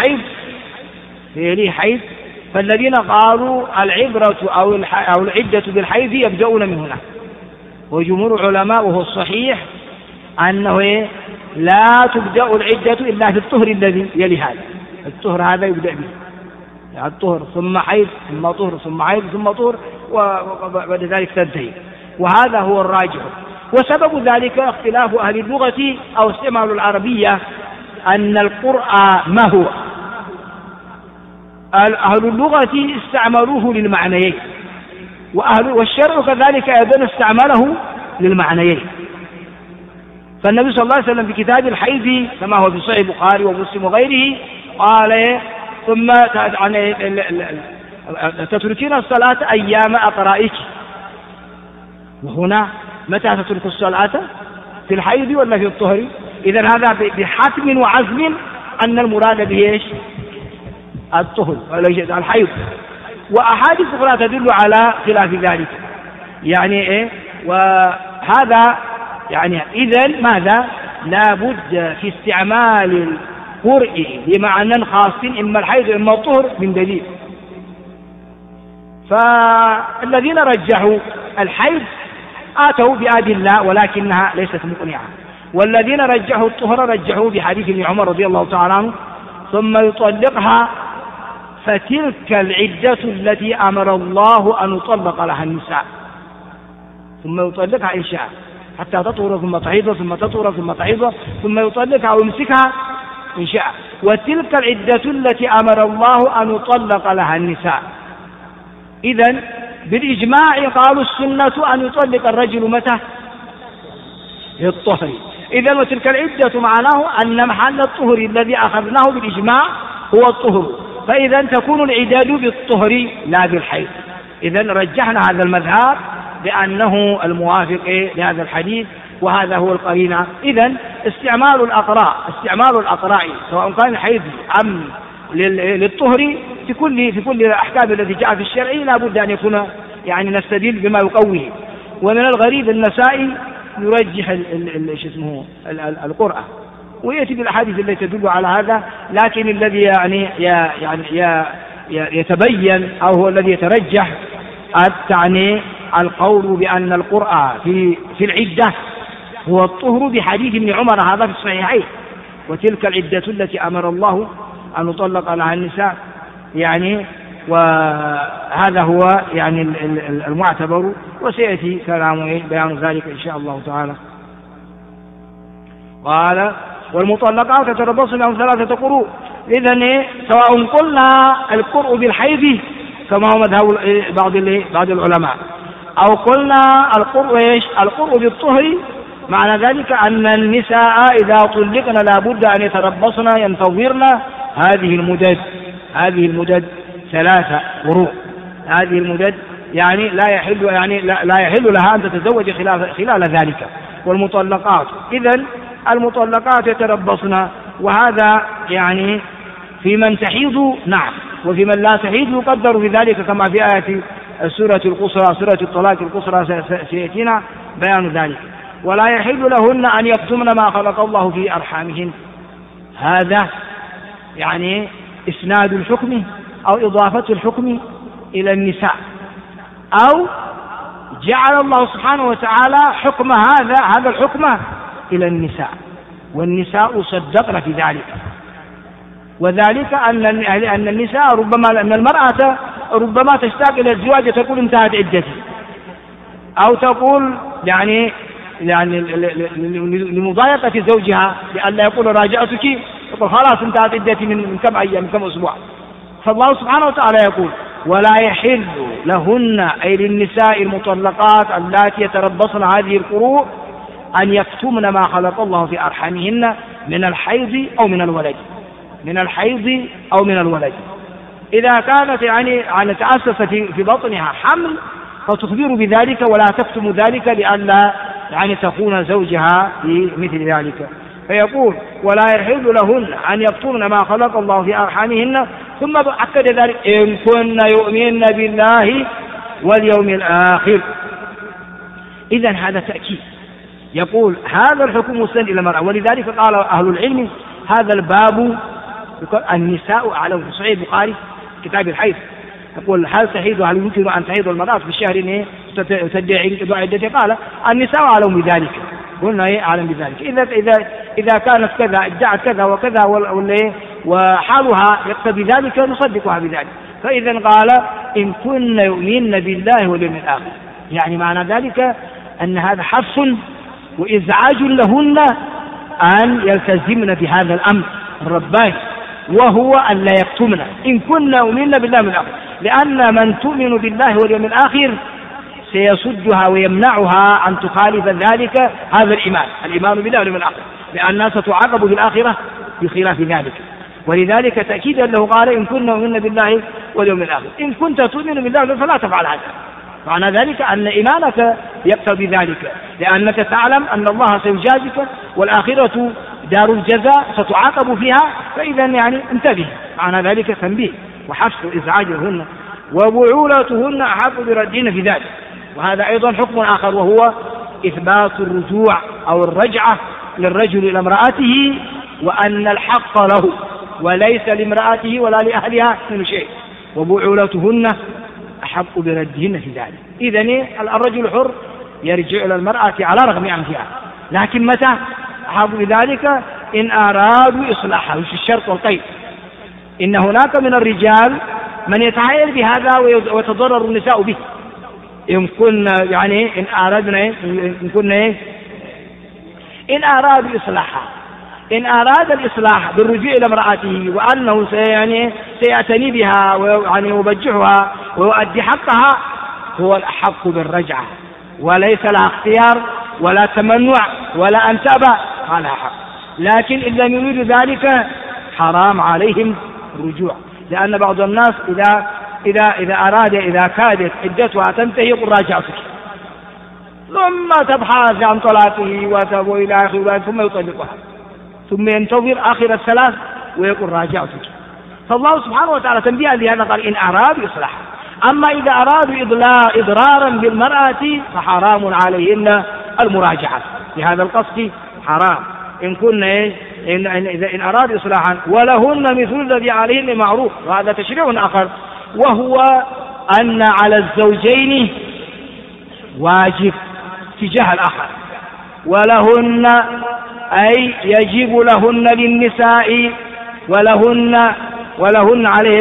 حيض. فالذين قالوا العبرة أو العدة بالحيض يبدأون من هنا، وجمهور العلماء وهو الصحيح أنه لا تبدأ العدة إلا في الطهر الذي يلي هذا. الطهر هذا يبدأ به، يعني الطهر ثم حيض ثم طهر ثم حيض ثم طهر، وبعد ذلك تنتهي، وهذا هو الراجح. وسبب ذلك اختلاف أهل اللغة أو استعمال العربية، أن القرآن ما هو أهل اللغة استعملوه للمعنيين، والشرع كذلك أيضا استعمله للمعنيين. فالنبي صلى الله عليه وسلم في كتاب الحيض كما هو في صحيح البخاري ومسلم وغيره قال: ثم تتركين الصلاة أيام أقرائك، وهنا متى تترك الصلاة؟ في الحيض ولا في الطهر؟ إذن هذا بحتم وعزم أن المراد به إيش؟ الطهر الحيض. وأحاديث أخرى تدل على خلاف ذلك، يعني إيه؟ وهذا يعني إذن ماذا؟ لا بد في استعمال القرء بمعنى خاص إما الحيض إما الطهر من دليل. فالذين رجحوا الحيض آتوا بأدلة ولكنها ليست مقنعة، والذين رجحوا الطهر رجحوا بحديث ابن عمر رضي الله تعالى عنه: ثم يطلقها فتلك العدة التي أمر الله أن يطلق لها النساء. ثم يطلقها إن شاء حتى تطهر ثم تحيض ثم تطهر ثم تحيض ثم يطلقها ويمسكها إن شاء. وتلك العدة التي أمر الله أن يطلق لها النساء. إذن بالإجماع قالوا السنة أن يطلق الرجل متى؟ للطهر. إذن وتلك العدة معناه أن محل الطهر الذي أخذناه بالإجماع هو الطهر، فإذا تكون العداد بالطهر لا بالحيض. إذن رجحنا هذا المذهب بأنه الموافق لهذا الحديث، وهذا هو القرينة. إذن استعمال الأقراء سواء كان الحيض أم للطهر في كل الأحكام التي جاء في الشرع لا بد أن يكون يعني نستدل بما يقويه. ومن الغريب النسائي يرجح القرآن ويأتي بالأحاديث التي تدل على هذا، لكن الذي يعني يتبين أو هو الذي يترجح التعني القول بأن القرآن في العدة هو الطهر بحديث ابن عمر هذا في الصحيحين: وتلك العدة التي أمر الله أن يطلق لها النساء. يعني وهذا هو يعني المعتبر، وسيأتي كلام بيان ذلك إن شاء الله تعالى. قال: والمطلقات يتربصن بهم 3 قروء. إذن سواء قلنا القرء بالحيض كما هو مذهب بعض العلماء، أو قلنا القرء بالطهر، معنى ذلك أن النساء إذا طلقن لا بد أن يتربصن ينتظرن هذه المدد 3 قروء. هذه المدد يعني لا يحل لها أن تتزوج خلال ذلك. والمطلقات إذن المطلقات يتربصن، وهذا يعني في من تحيض نعم، وفي من لا تحيض يقدر في ذلك كما في آية سورة الطلاق القصرى سيأتينا بيان ذلك. ولا يحل لهن أن يكتمن ما خلق الله في أرحامهن. هذا يعني إسناد الحكم أو إضافة الحكم إلى النساء، أو جعل الله سبحانه وتعالى حكم هذا الحكم إلى النساء، والنساء صدقن في ذلك. وذلك أن النساء أن المرأة ربما تشتاق إلى الزواج تقول انتهت عدتي، أو تقول يعني لمضايقة زوجها لئلا يقول راجعتك، يقول خلاص انتهت عدتي من كم أيام من كم أسبوع. فالله سبحانه وتعالى يقول: ولا يحل لهن أي للنساء المطلقات اللاتي يتربصن هذه القروء أن يكتمن ما خلق الله في أرحامهن من الحيض أو من الولد. إذا كانت يعني تأسس في بطنها حمل فتخبر بذلك ولا تكتم ذلك لئلا يعني تكون زوجها في مثل ذلك. فيقول: ولا يحل لهن أن يكتمن ما خلق الله في أرحامهن، ثم أكد ذلك: إن كن يؤمن بالله واليوم الآخر. إذن هذا تأكيد. يقول هذا الحكم مسند إلى المرأة، ولذلك قال أهل العلم هذا الباب النساء أعلم. في صحيح البخاري كتاب الحيض يقول: هل تحيض هل يمكن أن تحيض المرأة في الشهر تدعي عدتها؟ قال: النساء أعلم بذلك. قلنا أعلم بذلك. إذا كانت كذا ادعت كذا وكذا وحالها يقتضي ذلك نصدقها بذلك. فإذا قال: إن كن يؤمن بالله واليوم الآخر، يعني معنى ذلك أن هذا حث وإزعاج لهن أن يلتزمن بهذا الأمر الرباني، وهو أن لا يكتمن إن كن يؤمن بالله واليوم الآخر، لأن من تؤمن بالله واليوم الآخر سيصدها ويمنعها أن تخالف ذلك هذا الإيمان بالله واليوم الآخر، لأنها ستعاقب في الآخرة بخلاف ذلك. ولذلك تأكيدا له قال: إن كنا يؤمن بالله واليوم الآخر. إن كنت تؤمن بالله فلا تفعل هذا، معنى ذلك أن إيمانك يقتضي ذلك، لأنك تعلم أن الله سيجازيك والآخرة دار الجزاء ستعاقب فيها، فإذا يعني انتبه. معنى ذلك تنبيه وحفظ إزعاجهن وبعولتهن أحق بردهن في ذلك. وهذا أيضا حكم آخر، وهو إثبات الرجوع أو الرجعة للرجل إلى امرأته، وأن الحق له وليس لامرأته ولا لأهلها من شيء، وبعولتهن أحق بردهن في ذلك. إذن الرجل الحر يرجع إلى المرأة على رغم أنفها، لكن متى أحق بذلك؟ إن أرادوا إصلاحها في الشرط والقيد. إن هناك من الرجال من يتعاير بهذا ويتضرر النساء به، إن كنا يعني إن أرادوا إصلاحها، إن أراد الإصلاح بالرجوع إلى امرأته وأنه سيعتني بها ويبجحها ويؤدي حقها، هو الأحق بالرجعة، وليس لها اختيار ولا تمنع ولا أن تأبى، على حق. لكن إن لم يريد ذلك حرام عليهم الرجوع، لأن بعض الناس إذا كادت عدتها تنتهي يقول راجعتك، ثم تبحث عن طلاقه وتبو إلى آخره ثم يطلقها، ثم ينتظر آخر الثلاث ويقول راجعتك. فالله سبحانه وتعالى تنبيه لهذا قال إن أرادوا إصلاحا. أما إذا أرادوا إضرارا بالمرأة فحرام عليهن المراجعة، لهذا القصد حرام. إن أراد إصلاحا ولهن مثل الذي عليهن معروف، وهذا تشريع آخر، وهو أن على الزوجين واجب تجاه الآخر، ولهن أي يجب لهن للنساء، ولهن عليه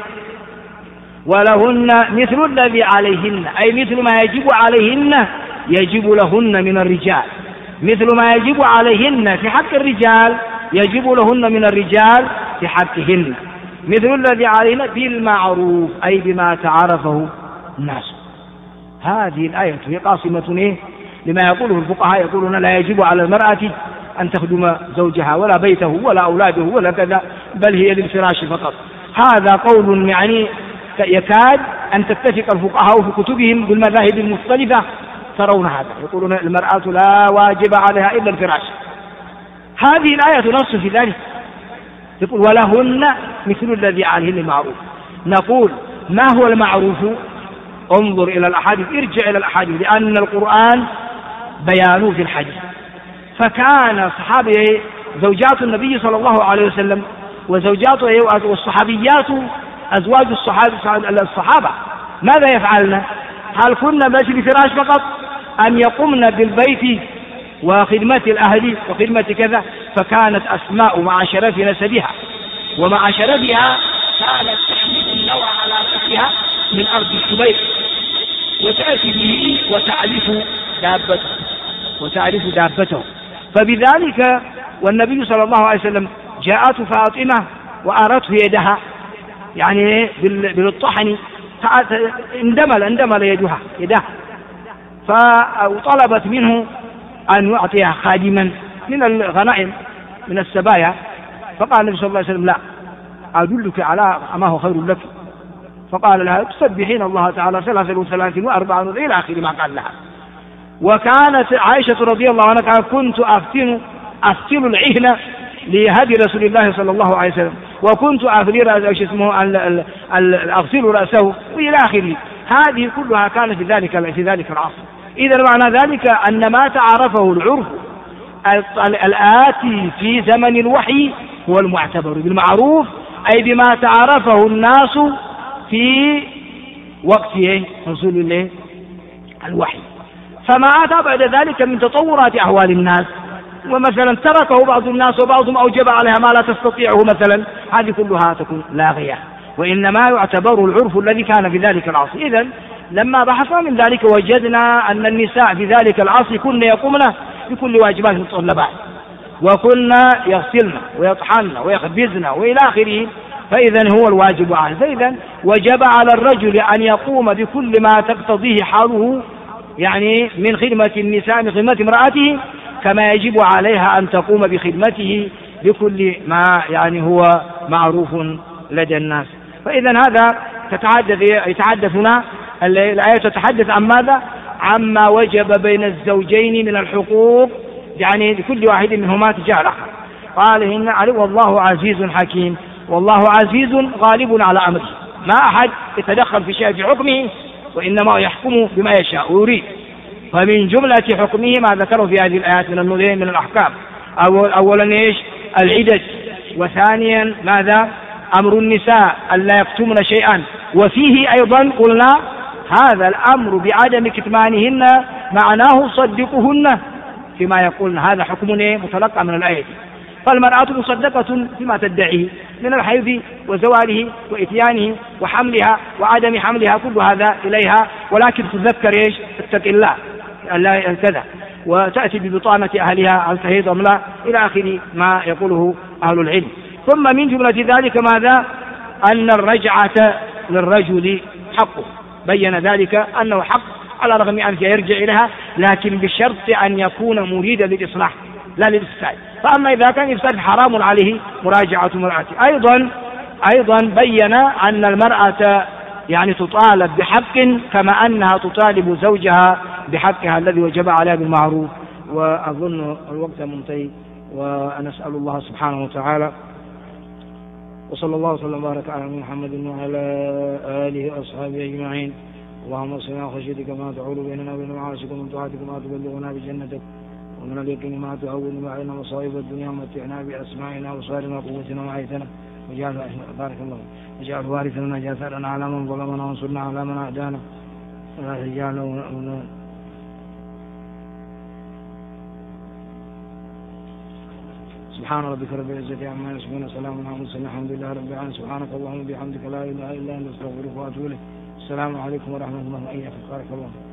ولهن مثل الذي عليهن، أي مثل ما يجب عليهن يجب لهن من الرجال، مثل ما يجب عليهن في حق الرجال يجب لهن من الرجال في حقهن، مثل الذي عليهن بالمعروف، أي بما تعرفه الناس. هذه الآية هي قاصمة لما يقوله الفقهاء، يقولون لا يجب على المرأة أن تخدم زوجها ولا بيته ولا أولاده ولا كذا، بل هي للفراش فقط. هذا قول يعني يكاد أن تتفق الفقهاء في كتبهم بالمذاهب المختلفة، ترون هذا، يقولون المرأة لا واجب عليها إلا الفراش. هذه الآية نص في ذلك، يقول ولهن مثل الذي عليهن المعروف. نقول ما هو المعروف؟ انظر إلى الأحاديث، ارجع إلى الأحاديث، لأن القرآن بيانه في الحديث. فكان صحابي زوجات النبي صلى الله عليه وسلم وزوجاته والصحابيات أزواج الصحابة ماذا يفعلن؟ هل كنا بس بفراش فقط أم يقمن بالبيت وخدمة الأهل وخدمة كذا؟ فكانت أسماء مع شرف نسبها ومع شرفها كانت تحمل النوع على رأسها من أرض الشبيك وتأتي به وتعرف دابته. فبذلك والنبي صلى الله عليه وسلم جاءته فاطمة وأرته يدها يعني بالطحن، اندمل يدها، فطلبت منه أن يعطيها خادما من الغنائم من السبايا، فقال النبي صلى الله عليه وسلم لا، أدلك على ما هو خير لك. فقال لها تسبحين الله تعالى 33 و34 إلى آخر ما قال لها. وكانت عائشة رضي الله عنها كنت أفتل العهن لهدي رسول الله صلى الله عليه وسلم، وكنت أغسل رأسه وإلى آخره. هذه كلها كانت في ذلك العصر. إذا معنى ذلك أن ما تعرفه العرف الآتي في زمن الوحي هو المعتبر بالمعروف، أي بما تعرفه الناس في وقت نزول الوحي. فما أتى بعد ذلك من تطورات أحوال الناس، ومثلا تركه بعض الناس وبعضهم أوجب عليها ما لا تستطيعه مثلا، هذه كلها تكون لاغية، وإنما يعتبر العرف الذي كان في ذلك العصر. إذن لما بحثنا من ذلك وجدنا أن النساء في ذلك العصر كن يقومن بكل واجبات المتطلبات، وكن يغسلن ويطحن ويخبزن وإلى آخره، فإذا هو الواجب عليه. فإذا وجب على الرجل أن يقوم بكل ما تقتضيه حاله يعني من خدمة النساء، من خدمة امرأته، كما يجب عليها أن تقوم بخدمته بكل ما يعني هو معروف لدى الناس. فإذا هذا يتحدثنا الآية تتحدث عن ماذا؟ عما وجب بين الزوجين من الحقوق، يعني لكل واحد منهما تجاه الآخر. قال إن والله عزيز حكيم، والله عزيز غالب على أمره، ما أحد يتدخل في شيء في حكمه، وإنما يحكم بما يشاء ويريد. فمن جملة حكمه ما ذكره في هذه الآيات من النذير من الأحكام، أولا إيش؟ العدد، وثانيا ماذا؟ أمر النساء ألا يكتمن شيئا، وفيه أيضا قلنا هذا الأمر بعدم كتمانهن معناه صدقهن فيما يقولن، هذا حكم متلقى من الآية. فالمرأة مصدقة فيما تدعيه من الحيض وزواله وإتيانه وحملها وعدم حملها، كل هذا إليها، ولكن تذكر إيش؟ اتق الله ألا كذا، وتأتي ببطانة أهلها هل تهيض أم لا، إلى آخر ما يقوله أهل العلم. ثم من جملة ذلك ماذا؟ أن الرجعة للرجل حقه، بين ذلك أنه حق على رغم أنه يرجع إليها، لكن بشرط أن يكون مريدا للإصلاح لا للإفساد. فأما إذا كان إفساد حرام عليه مراجعة مرأته. أيضا بين أن المرأة يعني تطالب بحق كما أنها تطالب زوجها بحقها الذي وجب عليها بالمعروف. وأظن الوقت منتهي، ونسأل الله سبحانه وتعالى، وصلى الله وسلم وبارك على محمد وعلى آله وأصحابه أجمعين. اللهم اصلنا خشيتك ما تعول بيننا وبين معاصيك، ومن طاعتك ما تبلغنا بجنتك، ومن اليقين ما تهون علينا مصائب الدنيا، ومتعنا بأسماعنا وصارنا وقوتنا وعيثنا، واجعل وارثنا جاثرنا على من ظلمنا، وانصرنا على من أعدانا، ولا تجعلنا سبحان ربك رب العزة عما يصفون، سلام على المرسلين، الحمد لله رب العالمين. سبحانك اللهم وبحمدك لا إله إلا أنت، أستغفرك وأتوب إليك. السلام عليكم ورحمة الله وبركاته.